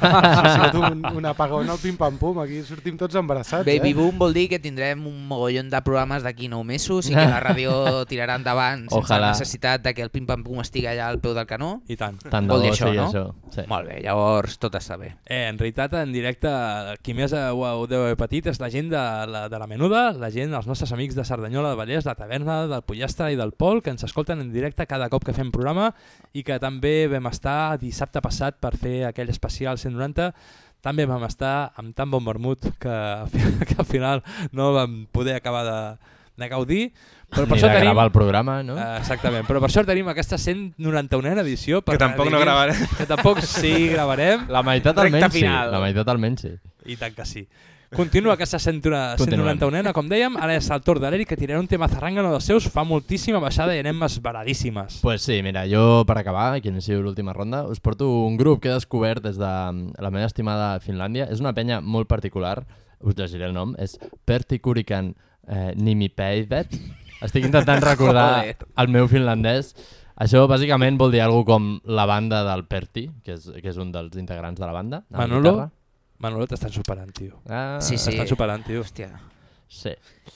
Ha sigut un, un apagón al pim-pam-pum, aquí sortim tots embarassats, Baby eh? Boom vol dir que tindrem un mogollon de programes d'aquí nou mesos i que la ràdio tirarà endavant sense Ojalà. necessitat de que el pim-pam-pum estigui allà al peu del canó. I tant. Tant de Vol dir bo això, sigui no? això, sí. Molt bé, llavors tot està bé. Eh, en realitat, en directe, qui més ho, ho deu haver patit és la gent de la, de la Menuda, la gent, els nostres amics de Cerdanyola, de Vallès, la Taverna, del Pollastre i del Pol, que ens escolten en directe cada cop que fem programa i que també vam estar dissabte passat per fer aquell especial cent noranta. També vam estar amb tan bon vermut que, que al final no vam poder acabar de, de gaudir. Però per Ni això de tenim, gravar el programa, no? eh, exactament, però per això tenim aquesta cent noranta-una edició. Per Que tampoc no diguem- gravarem. Que tampoc sí gravarem. La meitat Recta almenys sí. final. La meitat almenys sí. I tant que sí. Continua aquesta cent noranta-una, com dèiem. Ara és el torn de l'Eric, que tirarà un tema zarrangano dels seus. Fa moltíssima baixada i anem esbaradíssimes. Pues sí, mira, jo per acabar, que inicio l'última ronda, us porto un grup que he descobert des de la meva estimada Finlàndia. És una penya molt particular, us llegiré el nom, és Pertikurikan eh, Nimipäivät. Estic intentant recordar el meu finlandès. Això bàsicament vol dir alguna com la banda del Perti, que és, que és un dels integrants de la banda. a la Manolo, guitarra. Manolo t'estan superant, tio. Ah, Sí, sí. T'estan superant, tio. Hòstia. Sí.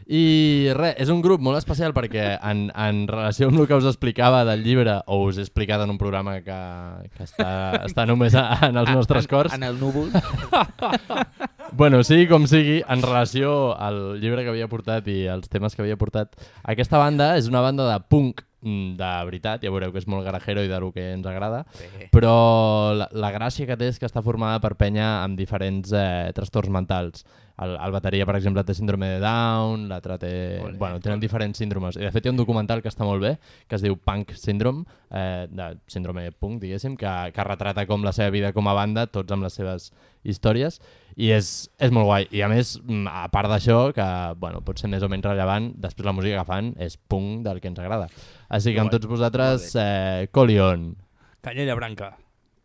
I res, és un grup molt especial perquè en, en relació amb el que us explicava del llibre, o us he explicat en un programa que, que està, està només a, en els nostres cors... En, en el núvol. Bueno, sigui com sigui, en relació al llibre que havia portat i als temes que havia portat, aquesta banda és una banda de punk de veritat, ja veureu que és molt garajero i del que ens agrada, Bé. però la, la gràcia que té és que està formada per penya amb diferents eh, trastorns mentals. El, el bateria, per exemple, té síndrome de Down, l'altre té... Olé, bueno, tenen olé. diferents síndromes. I de fet hi ha un documental que està molt bé, que es diu Punk Syndrome, eh, de síndrome punk, diguéssim, que, que retrata com la seva vida com a banda, tots amb les seves històries, i és, és molt guai. I a més, a part d'això, que bueno, pot ser més o menys rellevant, després la música que fan és punk del que ens agrada. Així que amb tots vosaltres, eh, Colion. Canyella branca.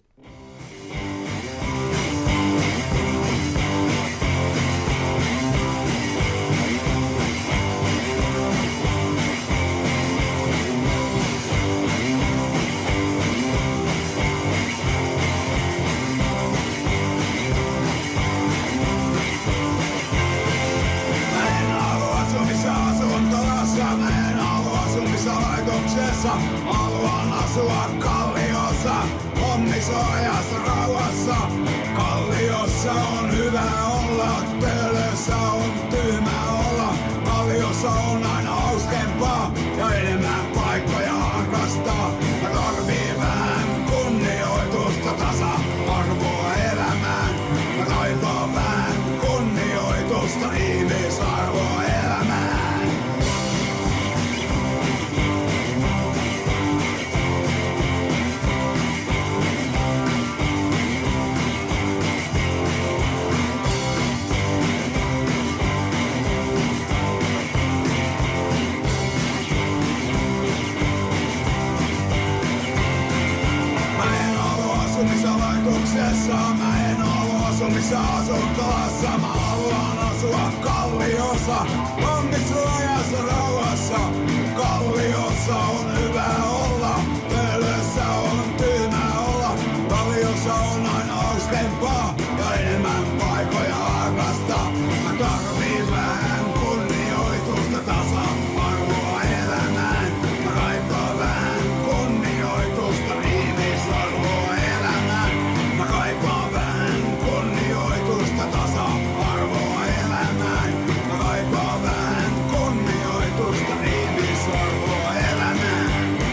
Haluan asua Kalliossa, onnisuojassa rauhassa. Kalliossa on hyvä olla, Töölössä on tyhmä olla. Kalliossa on aina hauskempaa ja enemmän paikkoja harrastaa. Mä tarviin vähän kunnioitusta, tasa-arvoa elämään. Mä kaipaan vähän kunnioitusta, ihmisarvoa elämään. Mä en halua asumissa asuntolassa, mä haluan asua Kalliossa, onnisuojassa rauhassa. Kalliossa on hyvä olla, Töölössä on tyhmä olla. Kalliossa on aina hauskempaa ja enemmän paikkoja harrastaa. Mä tarviin vähän kunnioitusta, tasa-arvoa elämään. Mä kaipaan vähän kunnioitusta, ihmisarvoa elämään. Mä kaipaan vähän kunnioitusta, tasa-arvoa elämään. Mä kaipaan vähän kunnioitusta, ihmisarvoa elämään.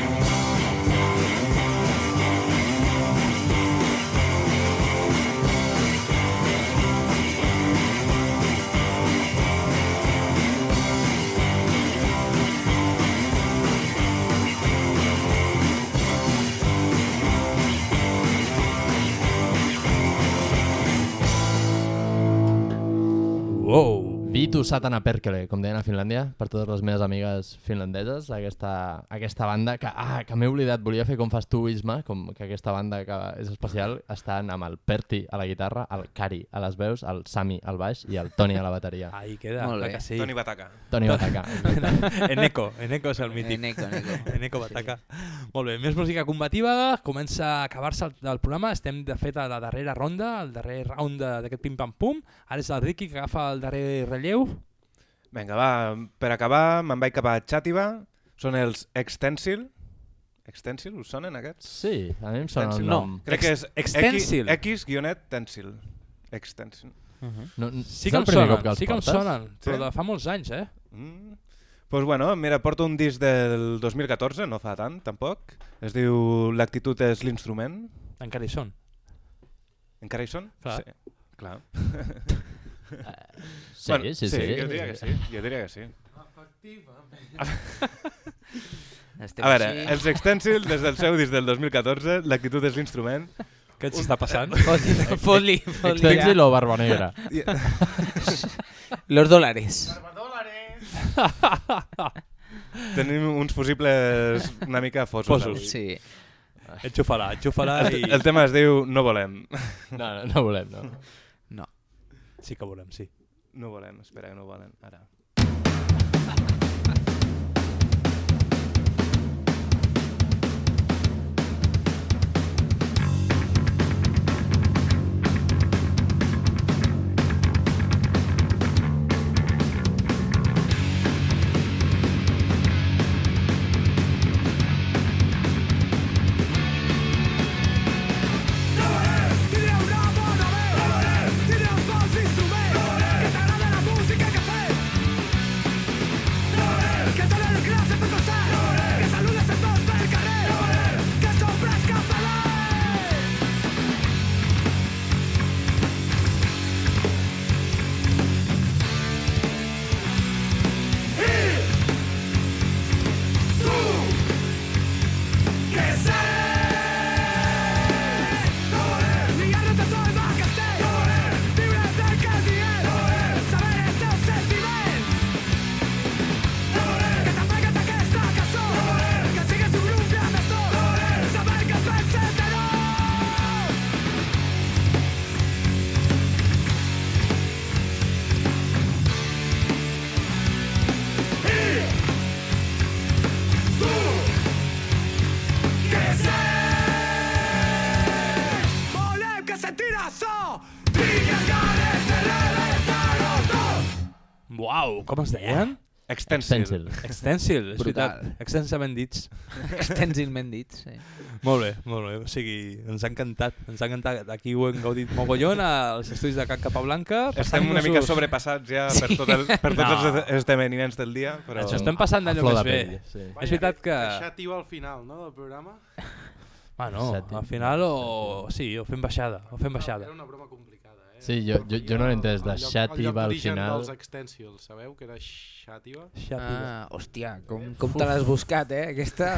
Wow. Vitu Satana Perkele, com deien a Finlàndia, per totes les meves amigues finlandeses, aquesta, aquesta banda que, ah, que m'he oblidat, volia fer com fas tu, Isma, com que aquesta banda que és especial, estan amb el Perti a la guitarra, el Cari a les veus, el Sami al baix i el Toni a la bateria. Ahí queda, Molt bé. que sí. Toni Bataca. Toni Bataca. Eneco, Eneco és el mític. Eneco, Eneco. Eneco Bataca. Molt bé, més música combativa, comença a acabar-se el, el programa, estem de fet a la darrera ronda, el darrer round de- d'aquest pim-pam-pum, ara és el Ricky que agafa el darrer relleu. Vinga, va, per acabar me'n vaig cap a Xàtiva, són els Extensil. Extensil, us sonen aquests? Sí, a mi em sona el Extensil. nom. Crec que és Extensil. X-Tensil. Extensil. Uh-huh. No, Sí és que el em primer sonen, cop que els sí que em portes? sonen, però Sí? de fa molts anys, eh? Mm. Pues bueno, mira, porto un disc del dos mil catorze, no fa tant, tampoc. Es diu L'actitud és l'instrument. Encara hi són. Encara hi són? Clar. Sí. Clar. Sí, sí, sí. Jo diria que sí. Jo diria que sí. Estem A veure, així. els Extensil, des del seu disc del dos mil catorze, L'actitud és l'instrument. Què ens està passant? Fot-li, fot-li, fot-li. Extensil o Barba Negra? Los dólares. Tenim uns fusibles una mica fosos. Fosos. avui. Sí. Enxufa-la, enxufa-la El, i... el tema es diu No volem. No, no, no volem, no. No. Sí que volem, sí. No volem, espera, que no volen. Ara. Uau, com es deien? Extensil. Extensil, és Brutal. veritat. Extensament dits. Extensilment dits, sí. Molt bé, molt bé. O sigui, ens ha encantat. Ens ha encantat. Aquí ho hem gaudit mogollon als estudis de Can Capablanca. Estem una mica sobrepassats ja per, tot el, per tots No. els esdeveniments del dia. Però... Ens estem passant d'allò més bé. Sí. És veritat que... Baixatiu al final, no, del programa? Bueno, al final o... Sí, o fem baixada. O fem baixada. Era una broma complicada, eh? Sí, jo, jo, jo no l'he entès, de El lloc- xàtiva al El lloc d'origen final. dels extensils, sabeu que era xàtiva? Ah, hòstia, com, com te l'has buscat, eh, aquesta?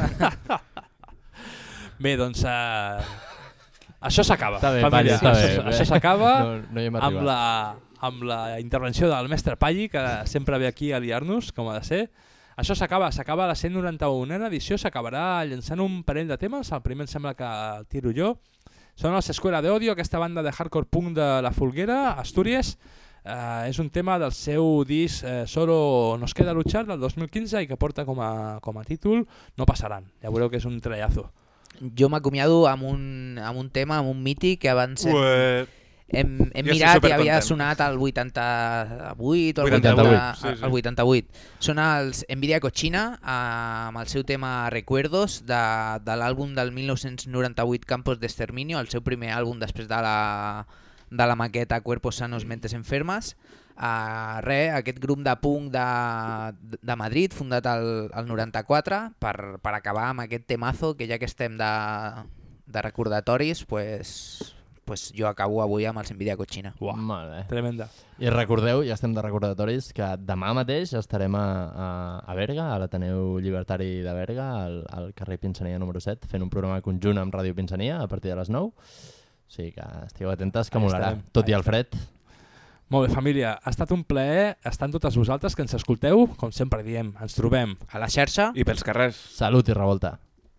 Bé, doncs... Uh, això s'acaba, Està bé, família. Palli, està bé, això bé. això s'acaba No- no hi hem amb, arribat. la, amb la intervenció del mestre Palli, que sempre ve aquí a liar-nos, com ha de ser. Això s'acaba, s'acaba la cent noranta-unena edició, s'acabarà llançant un parell de temes. El primer em sembla que el tiro jo. Són els Escuela de Odio, aquesta banda de hardcore punk de la Folguera, Astúries. Uh, és un tema del seu disc eh, Solo nos queda luchar del dos mil quinze i que porta com a, com a títol No passaran. Ja veureu que és un trellazo. Jo m'acomiado amb un, amb un tema, amb un mític que abans hem, Ué. hem, hem Jo estic mirat i havia supercontent. sonat al vuitanta-vuit o al vuitanta-vuit, vuitanta, sí, sí. al vuitanta-vuit. Són els Envidia Cochina amb el seu tema Recuerdos de, de l'àlbum del mil nou-cents noranta-vuit Campos de Exterminio, el seu primer àlbum després de la, de la maqueta Cuerpos Sanos Mentes Enfermas. Uh, re, aquest grup de punk de, de Madrid, fundat al, al noranta-quatre, per, per acabar amb aquest temazo, que ja que estem de, de recordatoris, pues, pues jo acabo avui amb els Envidia Cochina. Uah, Molt bé. tremenda. I recordeu, ja estem de recordatoris, que demà mateix estarem a, a, a Berga, a l'Ateneu Llibertari de Berga, al, al carrer Pinsania número set, fent un programa conjunt amb Ràdio Pinsania a partir de les nou. O sigui que estigueu atentes, que Ahí molarà. estarem, Tot ahí i el fred. Molt bé, família. Ha estat un plaer estar amb totes vosaltres que ens escolteu. Com sempre diem, ens trobem a la xarxa i pels carrers. Salut i revolta.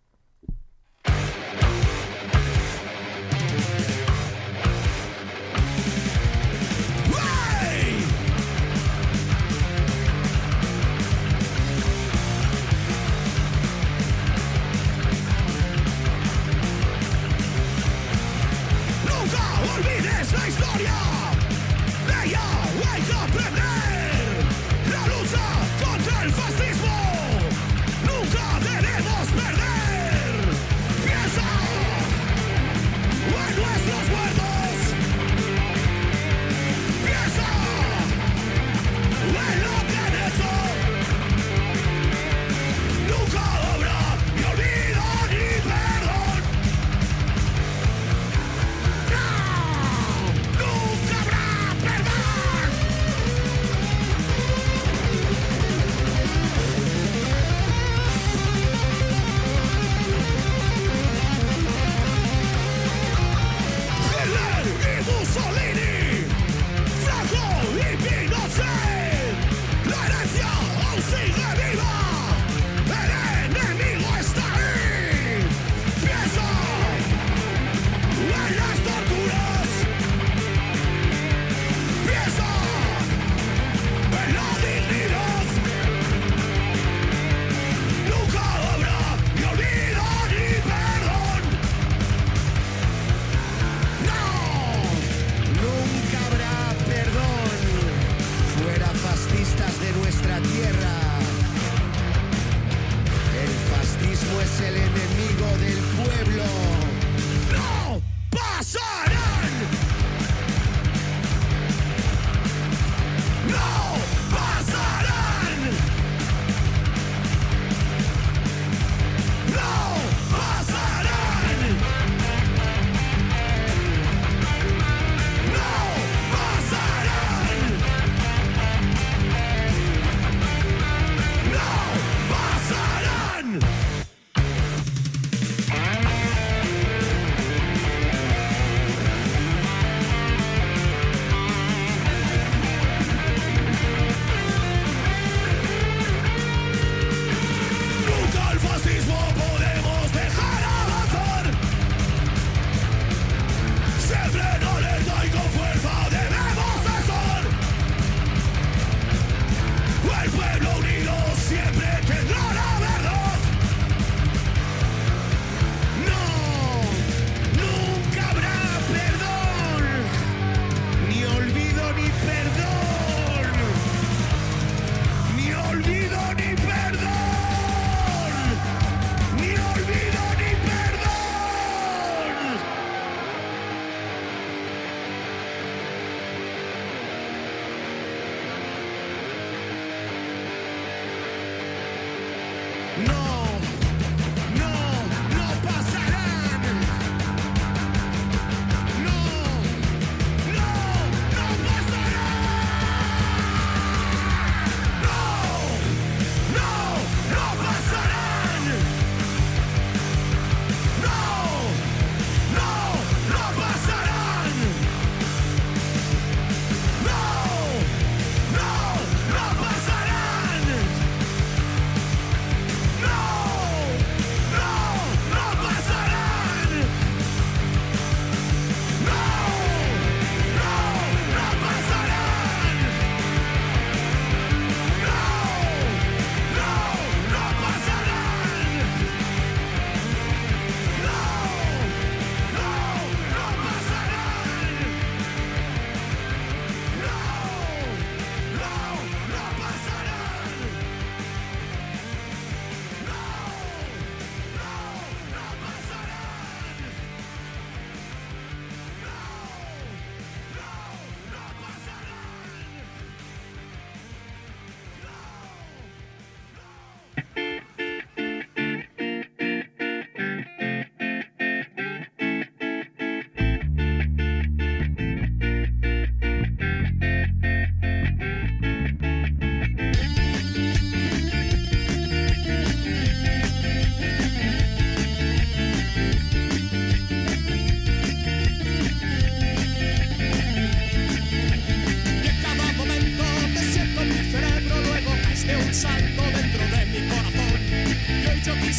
Nunca olvides la historia. De ella hay que aprender. La lucha contra el fascismo. Nunca debemos perder.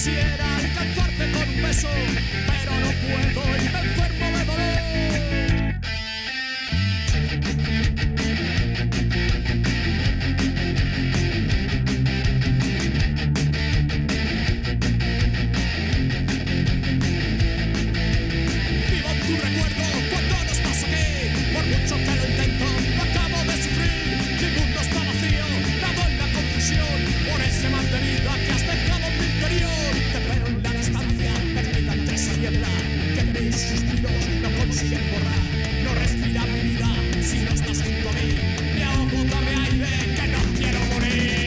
Quisiera alcanzarte con un beso, pero no puedo y me enfermo de dolor. Vivo en tu recuerdo cuando no estás aquí. Por mucho que lo intento, no acabo de sufrir. Mi mundo está vacío, dado en la confusión. Por ese mal de vida que has dejado en mi interior. Te veo en la distancia, perdida entre esa niebla que mis suspiros no consiguen borrar. No respira mi vida si no estás junto a mí. Me ahogo, dame aire, que no quiero morir.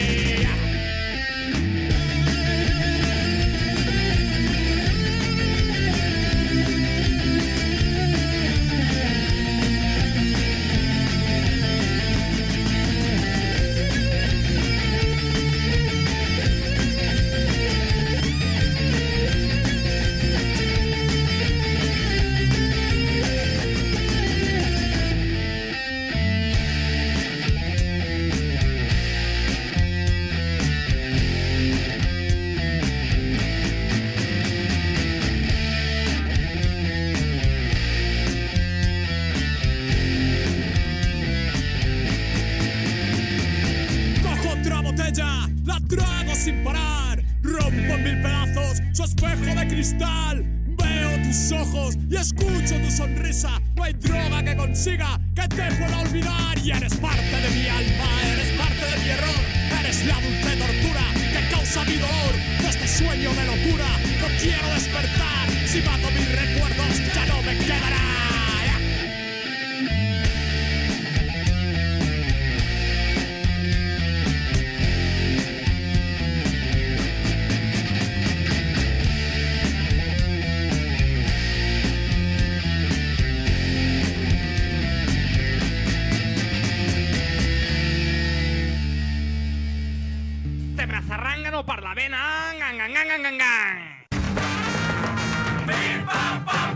Cojo otra botella, la trago sin parar. Rompo en mil pedazos su espejo de cristal. Veo tus ojos y escucho tu sonrisa. No hay droga que consiga que te pueda olvidar. Y eres parte de mi alma, eres parte de mi error. Eres la dulce tortura que causa mi dolor. De este sueño de locura no quiero despertar. Si mato mis recuerdos ya no me quedará. Te braçarrangano per la vena, gang, gang, gang, gang, gang. Pim, pam, pam.